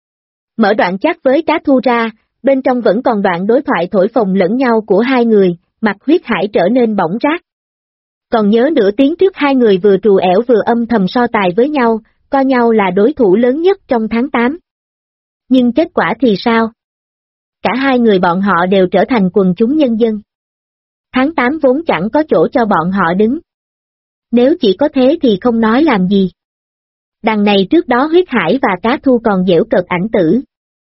Mở đoạn chat với Cá Thu ra, bên trong vẫn còn đoạn đối thoại thổi phồng lẫn nhau của hai người, mặt Huyết Hải trở nên bỏng rát. Còn nhớ nửa tiếng trước hai người vừa trù ẻo vừa âm thầm so tài với nhau, coi nhau là đối thủ lớn nhất trong tháng 8. Nhưng kết quả thì sao? Cả hai người bọn họ đều trở thành quần chúng nhân dân. Tháng 8 vốn chẳng có chỗ cho bọn họ đứng. Nếu chỉ có thế thì không nói làm gì. Đằng này trước đó Huyết Hải và Cá Thu còn giễu cợt Ảnh Tử.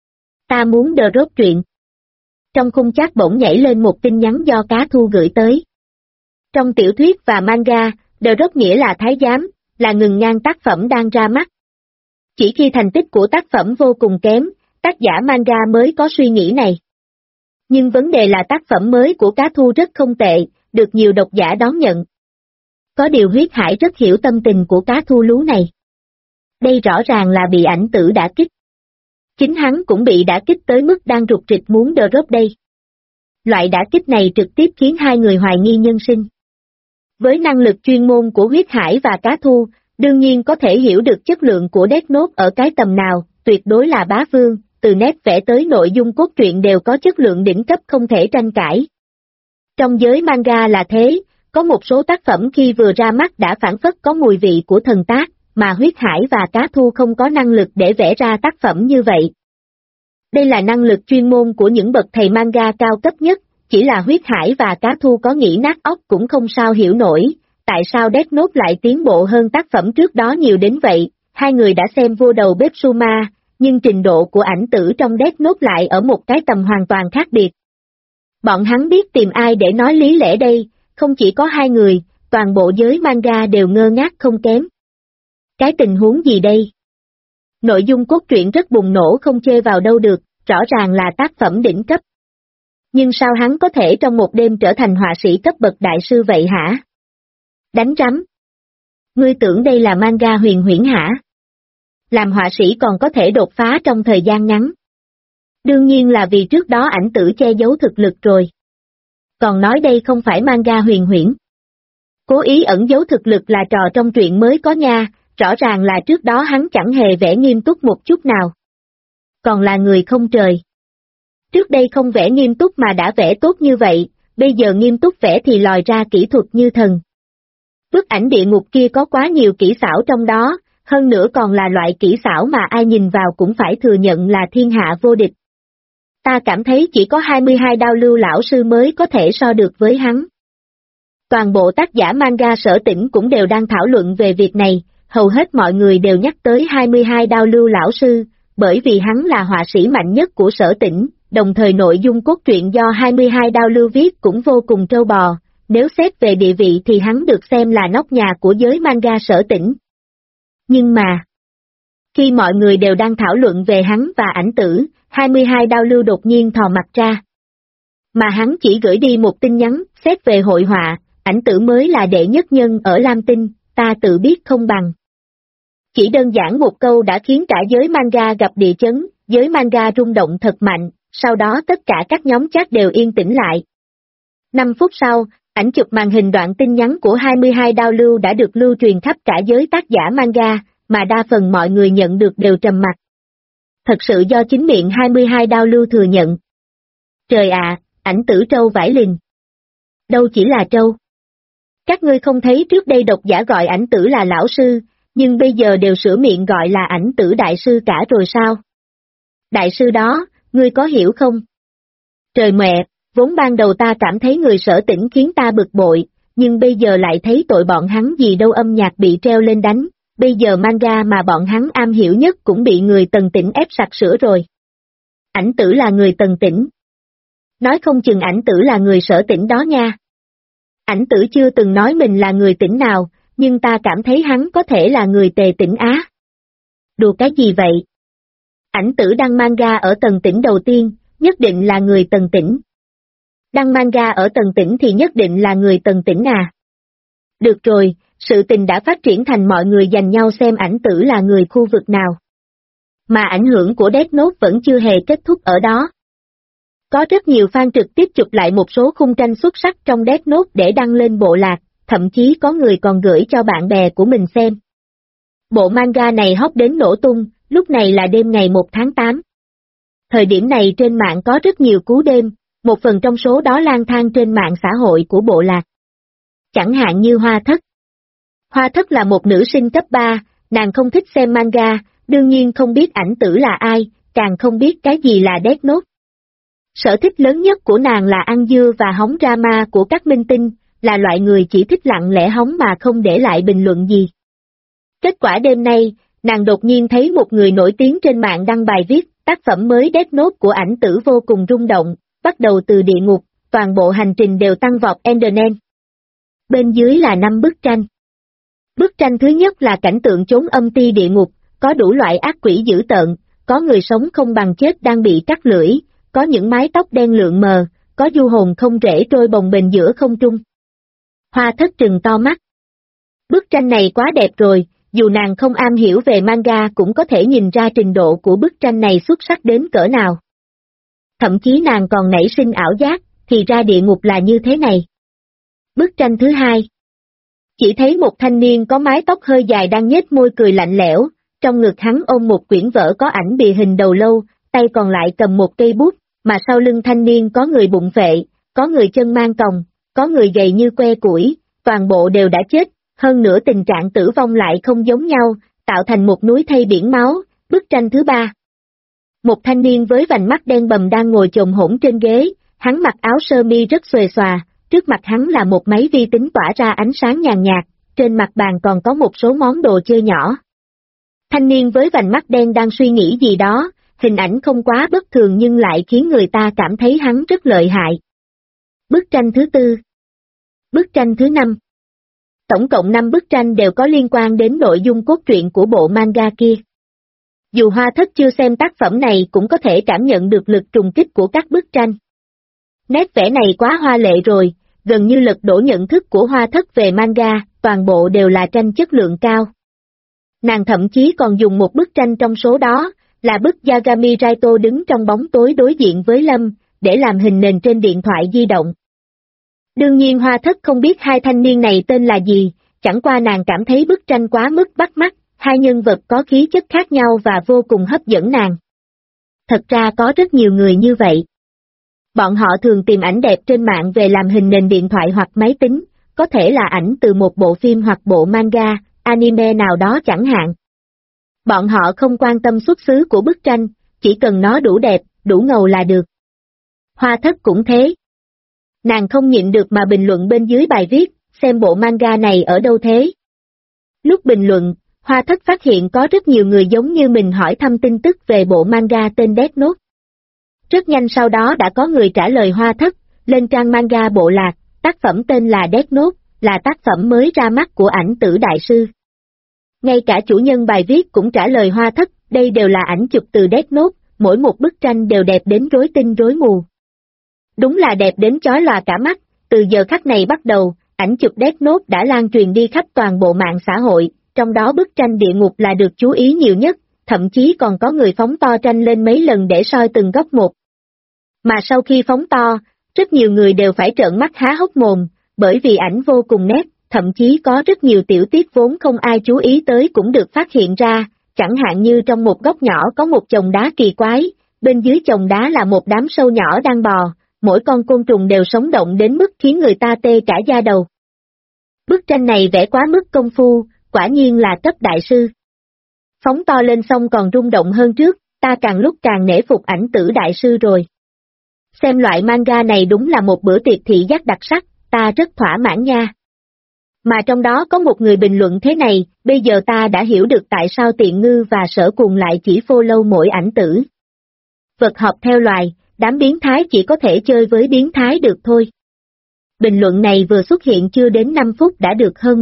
Ta muốn drop truyện. Trong khung chat bỗng nhảy lên một tin nhắn do Cá Thu gửi tới. Trong tiểu thuyết và manga, drop nghĩa là thái giám, là ngừng ngang tác phẩm đang ra mắt. Chỉ khi thành tích của tác phẩm vô cùng kém, tác giả manga mới có suy nghĩ này. Nhưng vấn đề là tác phẩm mới của Cá Thu rất không tệ, được nhiều độc giả đón nhận. Có điều Huyết Hải rất hiểu tâm tình của Cá Thu lú này. Đây rõ ràng là bị Ảnh Tử đả kích. Chính hắn cũng bị đả kích tới mức đang rụt rịch muốn drop đây. Loại đả kích này trực tiếp khiến hai người hoài nghi nhân sinh. Với năng lực chuyên môn của Huyết Hải và Cá Thu, đương nhiên có thể hiểu được chất lượng của Death Note ở cái tầm nào, tuyệt đối là bá vương, từ nét vẽ tới nội dung cốt truyện đều có chất lượng đỉnh cấp không thể tranh cãi. Trong giới manga là thế, có một số tác phẩm khi vừa ra mắt đã phảng phất có mùi vị của thần tác, mà Huyết Hải và Cá Thu không có năng lực để vẽ ra tác phẩm như vậy. Đây là năng lực chuyên môn của những bậc thầy manga cao cấp nhất, chỉ là Huyết Hải và Cá Thu có nghĩ nát óc cũng không sao hiểu nổi, tại sao Death Note lại tiến bộ hơn tác phẩm trước đó nhiều đến vậy. Hai người đã xem Vô Đầu Bếp Suma, nhưng trình độ của Ảnh Tử trong Death Note lại ở một cái tầm hoàn toàn khác biệt. Bọn hắn biết tìm ai để nói lý lẽ đây, không chỉ có hai người, toàn bộ giới manga đều ngơ ngác không kém. Cái tình huống gì đây? Nội dung cốt truyện rất bùng nổ không chê vào đâu được, rõ ràng là tác phẩm đỉnh cấp. Nhưng sao hắn có thể trong một đêm trở thành họa sĩ cấp bậc đại sư vậy hả? Đánh rắm. Ngươi tưởng đây là manga huyền huyễn hả? Làm họa sĩ còn có thể đột phá trong thời gian ngắn. Đương nhiên là vì trước đó Ảnh Tử che giấu thực lực rồi. Còn nói đây không phải manga huyền huyễn. Cố ý ẩn giấu thực lực là trò trong truyện mới có nha, rõ ràng là trước đó hắn chẳng hề vẽ nghiêm túc một chút nào. Còn là người không trời. Trước đây không vẽ nghiêm túc mà đã vẽ tốt như vậy, bây giờ nghiêm túc vẽ thì lòi ra kỹ thuật như thần. Bức ảnh địa ngục kia có quá nhiều kỹ xảo trong đó, hơn nữa còn là loại kỹ xảo mà ai nhìn vào cũng phải thừa nhận là thiên hạ vô địch. Ta cảm thấy chỉ có 22 đao lưu lão sư mới có thể so được với hắn. Toàn bộ tác giả manga Sở Tĩnh cũng đều đang thảo luận về việc này, hầu hết mọi người đều nhắc tới 22 đao lưu lão sư, bởi vì hắn là họa sĩ mạnh nhất của Sở Tĩnh, đồng thời nội dung cốt truyện do 22 đao lưu viết cũng vô cùng trâu bò, nếu xét về địa vị thì hắn được xem là nóc nhà của giới manga Sở Tĩnh. Nhưng mà, khi mọi người đều đang thảo luận về hắn và Ảnh Tử, 22 đao lưu đột nhiên thò mặt ra. Mà hắn chỉ gửi đi một tin nhắn, xét về hội họa, Ảnh Tử mới là đệ nhất nhân ở Lam Tinh, ta tự biết không bằng. Chỉ đơn giản một câu đã khiến cả giới manga gặp địa chấn, giới manga rung động thật mạnh, sau đó tất cả các nhóm chat đều yên tĩnh lại. 5 phút sau, ảnh chụp màn hình đoạn tin nhắn của 22 đao lưu đã được lưu truyền khắp cả giới tác giả manga, mà đa phần mọi người nhận được đều trầm mặc. Thật sự do chính miệng 22 đao lưu thừa nhận. Trời ạ, Ảnh Tử trâu vải lình. Đâu chỉ là trâu. Các ngươi không thấy trước đây độc giả gọi Ảnh Tử là lão sư, nhưng bây giờ đều sửa miệng gọi là Ảnh Tử đại sư cả rồi sao? Đại sư đó, ngươi có hiểu không? Trời mẹ, vốn ban đầu ta cảm thấy người Sở Tĩnh khiến ta bực bội, nhưng bây giờ lại thấy tội bọn hắn gì đâu âm nhạc bị treo lên đánh, bây giờ manga mà bọn hắn am hiểu nhất cũng bị người Tần Tĩnh ép sặc sữa rồi. Ảnh Tử là người Tần Tĩnh. Nói không chừng Ảnh Tử là người Sở Tĩnh đó nha. Ảnh Tử chưa từng nói mình là người tỉnh nào, nhưng ta cảm thấy hắn có thể là người Tề Tỉnh Á. Đùa cái gì vậy? Ảnh Tử đăng manga ở Tần Tỉnh đầu tiên, nhất định là người Tần Tỉnh. Đăng manga ở Tần Tỉnh thì nhất định là người Tần Tỉnh à. Được rồi, sự tình đã phát triển thành mọi người giành nhau xem Ảnh Tử là người khu vực nào. Mà ảnh hưởng của Death Note vẫn chưa hề kết thúc ở đó. Có rất nhiều fan trực tiếp chụp lại một số khung tranh xuất sắc trong Death Note để đăng lên bộ lạc, thậm chí có người còn gửi cho bạn bè của mình xem. Bộ manga này hot đến nổ tung, lúc này là đêm ngày 1 tháng 8. Thời điểm này trên mạng có rất nhiều cú đêm, một phần trong số đó lang thang trên mạng xã hội của bộ lạc. Chẳng hạn như Hoa Thất. Hoa Thất là một nữ sinh cấp 3, nàng không thích xem manga, đương nhiên không biết ảnh tử là ai, càng không biết cái gì là Death Note. Sở thích lớn nhất của nàng là ăn dưa và hóng drama của các minh tinh, là loại người chỉ thích lặng lẽ hóng mà không để lại bình luận gì. Kết quả đêm nay, nàng đột nhiên thấy một người nổi tiếng trên mạng đăng bài viết, tác phẩm mới Death Note của ảnh tử vô cùng rung động, bắt đầu từ địa ngục, toàn bộ hành trình đều tăng vọt Enderman. Bên dưới là 5 bức tranh. Bức tranh thứ nhất là cảnh tượng chốn âm ti địa ngục, có đủ loại ác quỷ dữ tợn, có người sống không bằng chết đang bị cắt lưỡi, có những mái tóc đen lượn mờ, có du hồn không rễ trôi bồng bềnh giữa không trung. Hoa Thất trừng to mắt. Bức tranh này quá đẹp rồi, dù nàng không am hiểu về manga cũng có thể nhìn ra trình độ của bức tranh này xuất sắc đến cỡ nào. Thậm chí nàng còn nảy sinh ảo giác, thì ra địa ngục là như thế này. Bức tranh thứ hai. Chỉ thấy một thanh niên có mái tóc hơi dài đang nhếch môi cười lạnh lẽo, trong ngực hắn ôm một quyển vở có ảnh bìa hình đầu lâu, tay còn lại cầm một cây bút, mà sau lưng thanh niên có người bụng vệ, có người chân mang còng, có người gầy như que củi, toàn bộ đều đã chết, hơn nữa tình trạng tử vong lại không giống nhau, tạo thành một núi thây biển máu. Bức tranh thứ ba. Một thanh niên với vành mắt đen bầm đang ngồi chồm hổm trên ghế, hắn mặc áo sơ mi rất xuề xòa, trước mặt hắn là một máy vi tính tỏa ra ánh sáng nhàn nhạt, trên mặt bàn còn có một số món đồ chơi nhỏ. Thanh niên với vành mắt đen đang suy nghĩ gì đó, hình ảnh không quá bất thường nhưng lại khiến người ta cảm thấy hắn rất lợi hại. Bức tranh thứ tư. Bức tranh thứ 5. Tổng cộng 5 bức tranh đều có liên quan đến nội dung cốt truyện của bộ manga kia. Dù Hoa Thất chưa xem tác phẩm này cũng có thể cảm nhận được lực trùng kích của các bức tranh. Nét vẽ này quá hoa lệ rồi, gần như lật đổ nhận thức của Hoa Thất về manga, toàn bộ đều là tranh chất lượng cao. Nàng thậm chí còn dùng một bức tranh trong số đó, là bức Yagami Raito đứng trong bóng tối đối diện với Lâm, để làm hình nền trên điện thoại di động. Đương nhiên Hoa Thất không biết hai thanh niên này tên là gì, chẳng qua nàng cảm thấy bức tranh quá mức bắt mắt, hai nhân vật có khí chất khác nhau và vô cùng hấp dẫn nàng. Thật ra có rất nhiều người như vậy. Bọn họ thường tìm ảnh đẹp trên mạng về làm hình nền điện thoại hoặc máy tính, có thể là ảnh từ một bộ phim hoặc bộ manga, anime nào đó chẳng hạn. Bọn họ không quan tâm xuất xứ của bức tranh, chỉ cần nó đủ đẹp, đủ ngầu là được. Hoa Thất cũng thế. Nàng không nhịn được mà bình luận bên dưới bài viết, xem bộ manga này ở đâu thế. Lúc bình luận, Hoa Thất phát hiện có rất nhiều người giống như mình hỏi thăm tin tức về bộ manga tên Death Note. Rất nhanh sau đó đã có người trả lời Hoa Thất, lên trang manga bộ lạc, tác phẩm tên là Death Note, là tác phẩm mới ra mắt của ảnh tử đại sư. Ngay cả chủ nhân bài viết cũng trả lời Hoa Thất, đây đều là ảnh chụp từ Death Note, mỗi một bức tranh đều đẹp đến rối tinh rối mù. Đúng là đẹp đến chói lòa cả mắt, từ giờ khắc này bắt đầu, ảnh chụp Death Note đã lan truyền đi khắp toàn bộ mạng xã hội, trong đó bức tranh địa ngục là được chú ý nhiều nhất, thậm chí còn có người phóng to tranh lên mấy lần để soi từng góc một. Mà sau khi phóng to, rất nhiều người đều phải trợn mắt há hốc mồm, bởi vì ảnh vô cùng nét, thậm chí có rất nhiều tiểu tiết vốn không ai chú ý tới cũng được phát hiện ra, chẳng hạn như trong một góc nhỏ có một chồng đá kỳ quái, bên dưới chồng đá là một đám sâu nhỏ đang bò, mỗi con côn trùng đều sống động đến mức khiến người ta tê cả da đầu. Bức tranh này vẽ quá mức công phu, quả nhiên là cấp đại sư. Phóng to lên xong còn rung động hơn trước, ta càng lúc càng nể phục ảnh tử đại sư rồi. Xem loại manga này đúng là một bữa tiệc thị giác đặc sắc, ta rất thỏa mãn nha. Mà trong đó có một người bình luận thế này, bây giờ ta đã hiểu được tại sao Tiện Ngư và Sở Cuồng lại chỉ follow mỗi ảnh tử. Vật hợp theo loài, đám biến thái chỉ có thể chơi với biến thái được thôi. Bình luận này vừa xuất hiện chưa đến 5 phút đã được hơn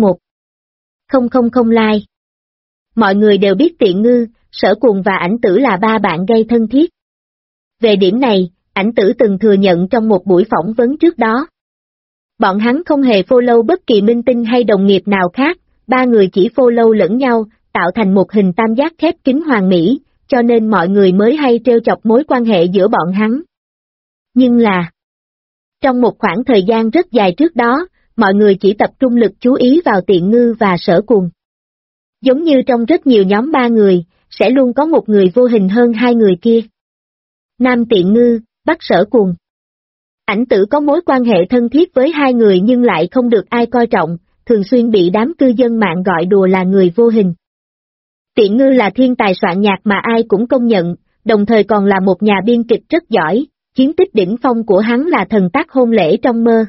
1,000 like. Mọi người đều biết Tiện Ngư, Sở Cuồng và ảnh tử là ba bạn gây thân thiết. Về điểm này, ảnh tử từng thừa nhận trong một buổi phỏng vấn trước đó. Bọn hắn không hề follow bất kỳ minh tinh hay đồng nghiệp nào khác, ba người chỉ follow lẫn nhau, tạo thành một hình tam giác khép kín hoàn mỹ, cho nên mọi người mới hay trêu chọc mối quan hệ giữa bọn hắn. Nhưng là, trong một khoảng thời gian rất dài trước đó, mọi người chỉ tập trung lực chú ý vào Tiện Ngư và Sở Cuồng. Giống như trong rất nhiều nhóm ba người, sẽ luôn có một người vô hình hơn hai người kia. Nam Tiện Ngư, Bắc Sở Cuồng. Ảnh Tử có mối quan hệ thân thiết với hai người nhưng lại không được ai coi trọng, thường xuyên bị đám cư dân mạng gọi đùa là người vô hình. Tiện Ngư là thiên tài soạn nhạc mà ai cũng công nhận, đồng thời còn là một nhà biên kịch rất giỏi, chiến tích đỉnh phong của hắn là Thần tác hôn lễ trong mơ.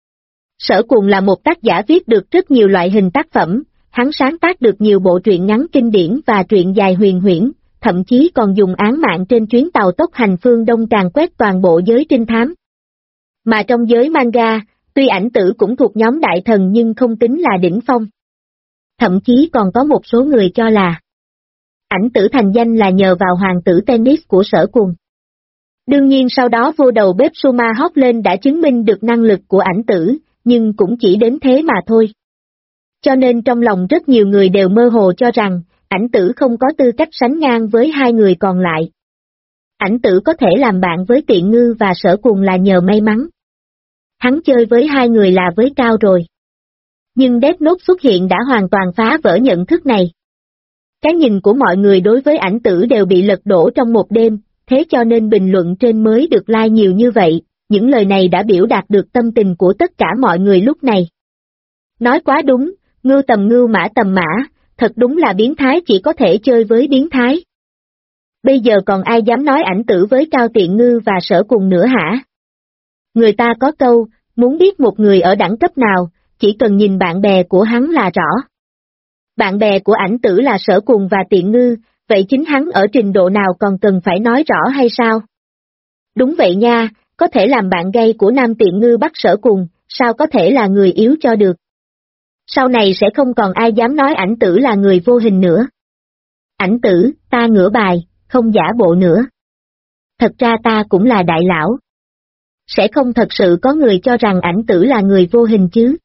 Sở Cuồng là một tác giả viết được rất nhiều loại hình tác phẩm, hắn sáng tác được nhiều bộ truyện ngắn kinh điển và truyện dài huyền huyễn, thậm chí còn dùng án mạng trên chuyến tàu tốc hành phương Đông càn quét toàn bộ giới trinh thám. Mà trong giới manga, tuy Ảnh Tử cũng thuộc nhóm đại thần nhưng không tính là đỉnh phong. Thậm chí còn có một số người cho là Ảnh Tử thành danh là nhờ vào hoàng tử tennis của Sở Cuồng. Đương nhiên sau đó vô đầu bếp Suma hót lên đã chứng minh được năng lực của Ảnh Tử, nhưng cũng chỉ đến thế mà thôi. Cho nên trong lòng rất nhiều người đều mơ hồ cho rằng, Ảnh Tử không có tư cách sánh ngang với hai người còn lại. Ảnh Tử có thể làm bạn với Tiện Ngư và Sở Cuồng là nhờ may mắn. Hắn chơi với hai người là với cao rồi. Nhưng Death Note xuất hiện đã hoàn toàn phá vỡ nhận thức này. Cái nhìn của mọi người đối với Ảnh Tử đều bị lật đổ trong một đêm, thế cho nên bình luận trên mới được like nhiều như vậy, những lời này đã biểu đạt được tâm tình của tất cả mọi người lúc này. Nói quá đúng, ngưu tầm ngưu mã tầm mã, thật đúng là biến thái chỉ có thể chơi với biến thái. Bây giờ còn ai dám nói Ảnh Tử với Cao Tiện Ngư và Sở Cuồng nữa hả? Người ta có câu, muốn biết một người ở đẳng cấp nào, chỉ cần nhìn bạn bè của hắn là rõ. Bạn bè của Ảnh Tử là Sở Cuồng và Tiện Ngư, vậy chính hắn ở trình độ nào còn cần phải nói rõ hay sao? Đúng vậy nha, có thể làm bạn gay của Nam Tiện Ngư bắt Sở Cuồng, sao có thể là người yếu cho được? Sau này sẽ không còn ai dám nói Ảnh Tử là người vô hình nữa. Ảnh Tử, ta ngửa bài, không giả bộ nữa. Thật ra ta cũng là đại lão. Sẽ không thật sự có người cho rằng Ảnh Tử là người vô hình chứ.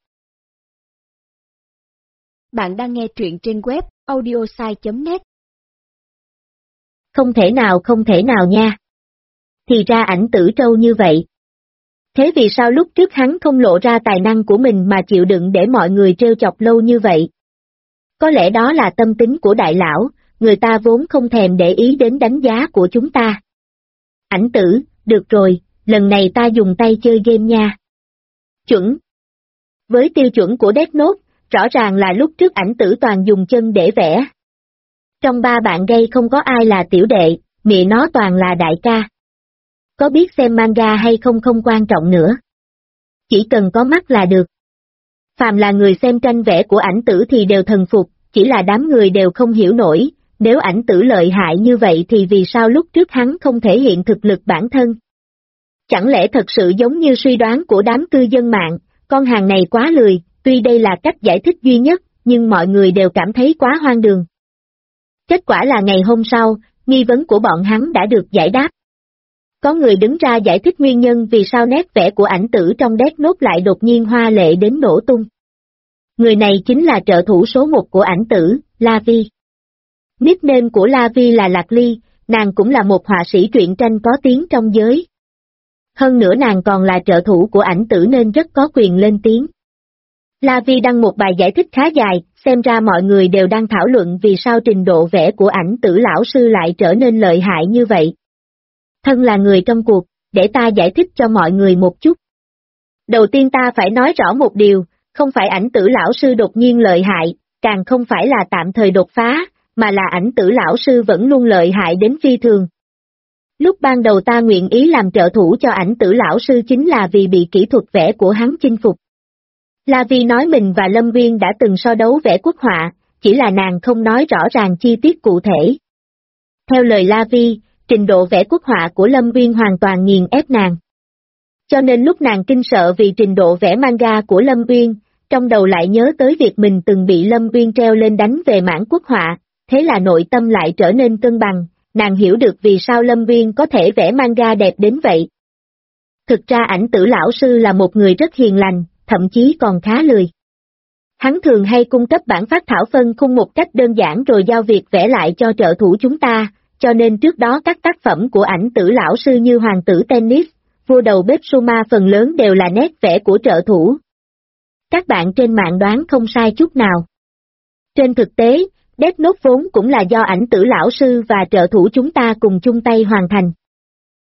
Bạn đang nghe truyện trên web audiosai.net. Không thể nào nha. Thì ra Ảnh Tử trâu như vậy. Thế vì sao lúc trước hắn không lộ ra tài năng của mình mà chịu đựng để mọi người trêu chọc lâu như vậy? Có lẽ đó là tâm tính của đại lão, người ta vốn không thèm để ý đến đánh giá của chúng ta. Ảnh Tử, được rồi, lần này ta dùng tay chơi game nha. Chuẩn. Với tiêu chuẩn của Death Note, rõ ràng là lúc trước Ảnh Tử toàn dùng chân để vẽ. Trong ba bạn gay không có ai là tiểu đệ, mẹ nó toàn là đại ca. Có biết xem manga hay không không quan trọng nữa. Chỉ cần có mắt là được. Phàm là người xem tranh vẽ của Ảnh Tử thì đều thần phục, chỉ là đám người đều không hiểu nổi, nếu Ảnh Tử lợi hại như vậy thì vì sao lúc trước hắn không thể hiện thực lực bản thân? Chẳng lẽ thật sự giống như suy đoán của đám cư dân mạng, con hàng này quá lười, tuy đây là cách giải thích duy nhất, nhưng mọi người đều cảm thấy quá hoang đường. Kết quả là ngày hôm sau, nghi vấn của bọn hắn đã được giải đáp. Có người đứng ra giải thích nguyên nhân vì sao nét vẽ của Ảnh Tử trong Death Note lại đột nhiên hoa lệ đến nổ tung. Người này chính là trợ thủ số 1 của Ảnh Tử, La Vi. Nickname của La Vi là Lạc Ly, nàng cũng là một họa sĩ truyện tranh có tiếng trong giới. Hơn nữa nàng còn là trợ thủ của Ảnh Tử nên rất có quyền lên tiếng. La Vi đăng một bài giải thích khá dài, xem ra mọi người đều đang thảo luận vì sao trình độ vẽ của Ảnh Tử lão sư lại trở nên lợi hại như vậy. Thân là người trong cuộc, để ta giải thích cho mọi người một chút. Đầu tiên ta phải nói rõ một điều, không phải Ảnh Tử lão sư đột nhiên lợi hại, càng không phải là tạm thời đột phá, mà là Ảnh Tử lão sư vẫn luôn lợi hại đến phi thường. Lúc ban đầu ta nguyện ý làm trợ thủ cho Ảnh Tử lão sư chính là vì bị kỹ thuật vẽ của hắn chinh phục. La Vi nói mình và Lâm Viên đã từng so đấu vẽ quốc họa, chỉ là nàng không nói rõ ràng chi tiết cụ thể. Theo lời La Vi, trình độ vẽ quốc họa của Lâm Viên hoàn toàn nghiền ép nàng. Cho nên lúc nàng kinh sợ vì trình độ vẽ manga của Lâm Viên, trong đầu lại nhớ tới việc mình từng bị Lâm Viên treo lên đánh về mảng quốc họa, thế là nội tâm lại trở nên cân bằng, nàng hiểu được vì sao Lâm Viên có thể vẽ manga đẹp đến vậy. Thực ra Ảnh Tử lão sư là một người rất hiền lành, thậm chí còn khá lười. Hắn thường hay cung cấp bản phát thảo phân khung một cách đơn giản rồi giao việc vẽ lại cho trợ thủ chúng ta, cho nên trước đó các tác phẩm của Ảnh Tử lão sư như Hoàng tử Tennis, Vua đầu bếp Suma phần lớn đều là nét vẽ của trợ thủ. Các bạn trên mạng đoán không sai chút nào. Trên thực tế, Death Note vốn cũng là do Ảnh Tử lão sư và trợ thủ chúng ta cùng chung tay hoàn thành.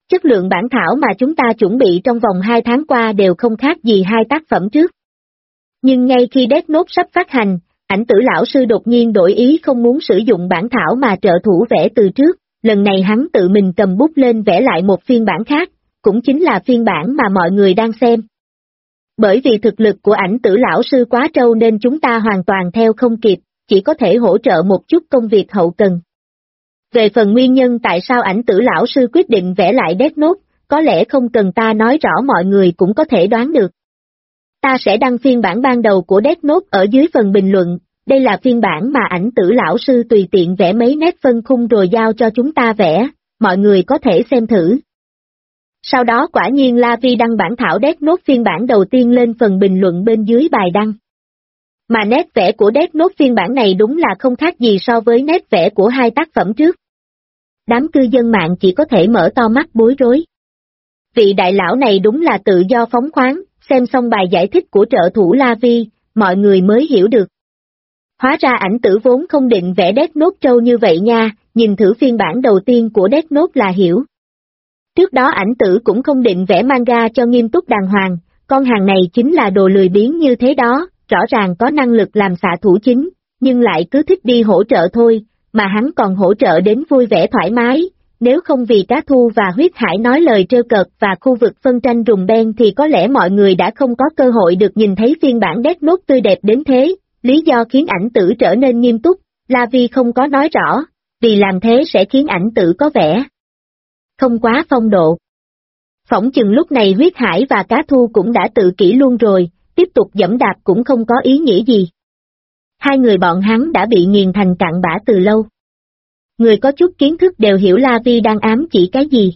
Chất lượng bản thảo mà chúng ta chuẩn bị trong vòng 2 tháng qua đều không khác gì 2 tác phẩm trước. Nhưng ngay khi Death Note sắp phát hành, Ảnh Tử lão sư đột nhiên đổi ý không muốn sử dụng bản thảo mà trợ thủ vẽ từ trước, lần này hắn tự mình cầm bút lên vẽ lại một phiên bản khác, cũng chính là phiên bản mà mọi người đang xem. Bởi vì thực lực của Ảnh Tử lão sư quá trâu nên chúng ta hoàn toàn theo không kịp, chỉ có thể hỗ trợ một chút công việc hậu cần. Về phần nguyên nhân tại sao Ảnh Tử lão sư quyết định vẽ lại Death Note, có lẽ không cần ta nói rõ mọi người cũng có thể đoán được. Ta sẽ đăng phiên bản ban đầu của Death Note ở dưới phần bình luận, đây là phiên bản mà Ảnh Tử lão sư tùy tiện vẽ mấy nét phân khung rồi giao cho chúng ta vẽ, mọi người có thể xem thử. Sau đó quả nhiên La Vi đăng bản thảo Death Note phiên bản đầu tiên lên phần bình luận bên dưới bài đăng. Mà nét vẽ của Death Note phiên bản này đúng là không khác gì so với nét vẽ của 2 tác phẩm trước. Đám cư dân mạng chỉ có thể mở to mắt bối rối. Vị đại lão này đúng là tự do phóng khoáng, xem xong bài giải thích của trợ thủ La Vi, mọi người mới hiểu được. Hóa ra Ảnh Tử vốn không định vẽ Death Note trâu như vậy nha, nhìn thử phiên bản đầu tiên của Death Note là hiểu. Trước đó Ảnh Tử cũng không định vẽ manga cho nghiêm túc đàng hoàng, con hàng này chính là đồ lười biếng như thế đó, rõ ràng có năng lực làm xạ thủ chính, nhưng lại cứ thích đi hỗ trợ thôi, mà hắn còn hỗ trợ đến vui vẻ thoải mái, nếu không vì Cá Thu và Huyết Hải nói lời trêu cợt và khu vực phân tranh rùm beng thì có lẽ mọi người đã không có cơ hội được nhìn thấy phiên bản Death Note tươi đẹp đến thế. Lý do khiến Ảnh Tử trở nên nghiêm túc, La Vi không có nói rõ, vì làm thế sẽ khiến Ảnh Tử có vẻ không quá phong độ. Phỏng chừng lúc này Huyết Hải và Cá Thu cũng đã tự kỷ luôn rồi, tiếp tục giẫm đạp cũng không có ý nghĩa gì. Hai người bọn hắn đã bị nghiền thành cặn bã từ lâu. Người có chút kiến thức đều hiểu La Vi đang ám chỉ cái gì.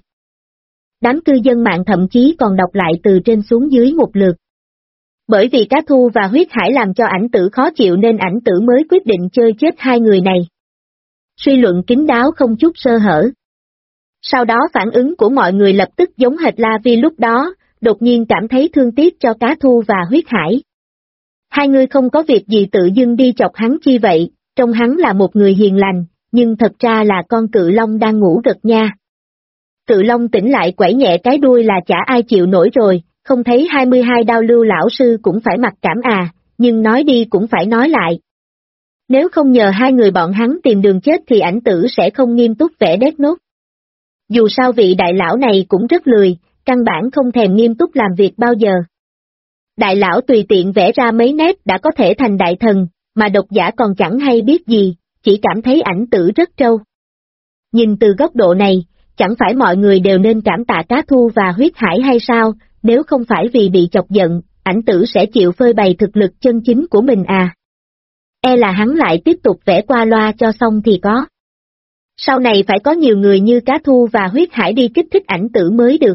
Đám cư dân mạng thậm chí còn đọc lại từ trên xuống dưới một lượt. Bởi vì Cá Thu và Huyết Hải làm cho Ảnh Tử khó chịu nên Ảnh Tử mới quyết định chơi chết hai người này. Suy luận kín đáo không chút sơ hở. Sau đó phản ứng của mọi người lập tức giống hệt La Vi lúc đó, đột nhiên cảm thấy thương tiếc cho Cá Thu và Huyết Hải. Hai người không có việc gì tự dưng đi chọc hắn chi vậy, trông hắn là một người hiền lành, nhưng thật ra là con cự long đang ngủ gật nha. Cự long tỉnh lại quẩy nhẹ cái đuôi là chả ai chịu nổi rồi, không thấy 22 đao lưu lão sư cũng phải mặc cảm à, nhưng nói đi cũng phải nói lại. Nếu không nhờ hai người bọn hắn tìm đường chết thì Ảnh Tử sẽ không nghiêm túc vẽ Death Note. Dù sao vị đại lão này cũng rất lười, căn bản không thèm nghiêm túc làm việc bao giờ. Đại lão tùy tiện vẽ ra mấy nét đã có thể thành đại thần, mà độc giả còn chẳng hay biết gì, chỉ cảm thấy Ảnh Tử rất trâu. Nhìn từ góc độ này, chẳng phải mọi người đều nên cảm tạ Cá Thu và Huyết Hải hay sao, nếu không phải vì bị chọc giận, Ảnh Tử sẽ chịu phơi bày thực lực chân chính của mình à. E là hắn lại tiếp tục vẽ qua loa cho xong thì có. Sau này phải có nhiều người như Cá Thu và Huyết Hải đi kích thích Ảnh Tử mới được.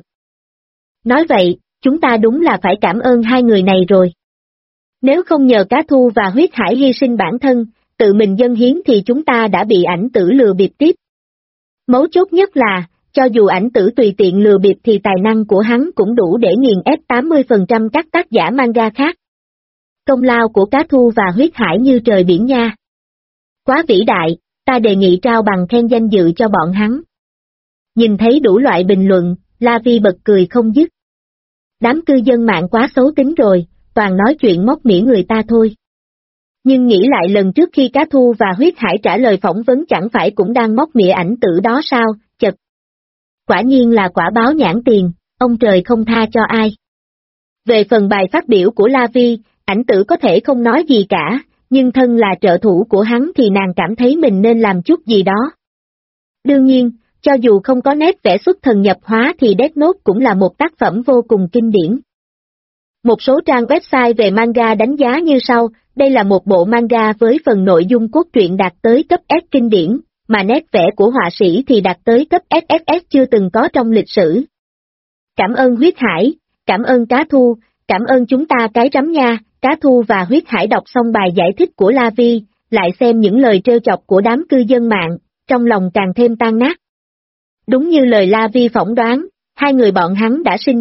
Nói vậy, chúng ta đúng là phải cảm ơn hai người này rồi. Nếu không nhờ Cá Thu và Huyết Hải hy sinh bản thân, tự mình dâng hiến thì chúng ta đã bị Ảnh Tử lừa bịp tiếp. Mấu chốt nhất là, cho dù Ảnh Tử tùy tiện lừa bịp thì tài năng của hắn cũng đủ để nghiền ép 80% các tác giả manga khác. Công lao của Cá Thu và Huyết Hải như trời biển nha. Quá vĩ đại, ta đề nghị trao bằng khen danh dự cho bọn hắn. Nhìn thấy đủ loại bình luận, La Vi bật cười không dứt. Đám cư dân mạng quá xấu tính rồi, toàn nói chuyện móc mỉa người ta thôi. Nhưng nghĩ lại lần trước khi Cá Thu và Huyết Hải trả lời phỏng vấn chẳng phải cũng đang móc mỉa Ảnh Tử đó sao, chật. Quả nhiên là quả báo nhãn tiền, ông trời không tha cho ai. Về phần bài phát biểu của La Vi, Ảnh Tử có thể không nói gì cả, nhưng thân là trợ thủ của hắn thì nàng cảm thấy mình nên làm chút gì đó. Đương nhiên, cho dù không có nét vẽ xuất thần nhập hóa thì Death Note cũng là một tác phẩm vô cùng kinh điển. Một số trang website về manga đánh giá như sau, đây là một bộ manga với phần nội dung cốt truyện đạt tới cấp S kinh điển, mà nét vẽ của họa sĩ thì đạt tới cấp SSS chưa từng có trong lịch sử. Cảm ơn Huyết Hải, cảm ơn Cá Thu, cảm ơn chúng ta cái rắm nha. Cá Thu và Huyết Hải đọc xong bài giải thích của La Vi, lại xem những lời trêu chọc của đám cư dân mạng, trong lòng càng thêm tan nát. Đúng như lời La Vi phỏng đoán, hai người bọn hắn đã sinh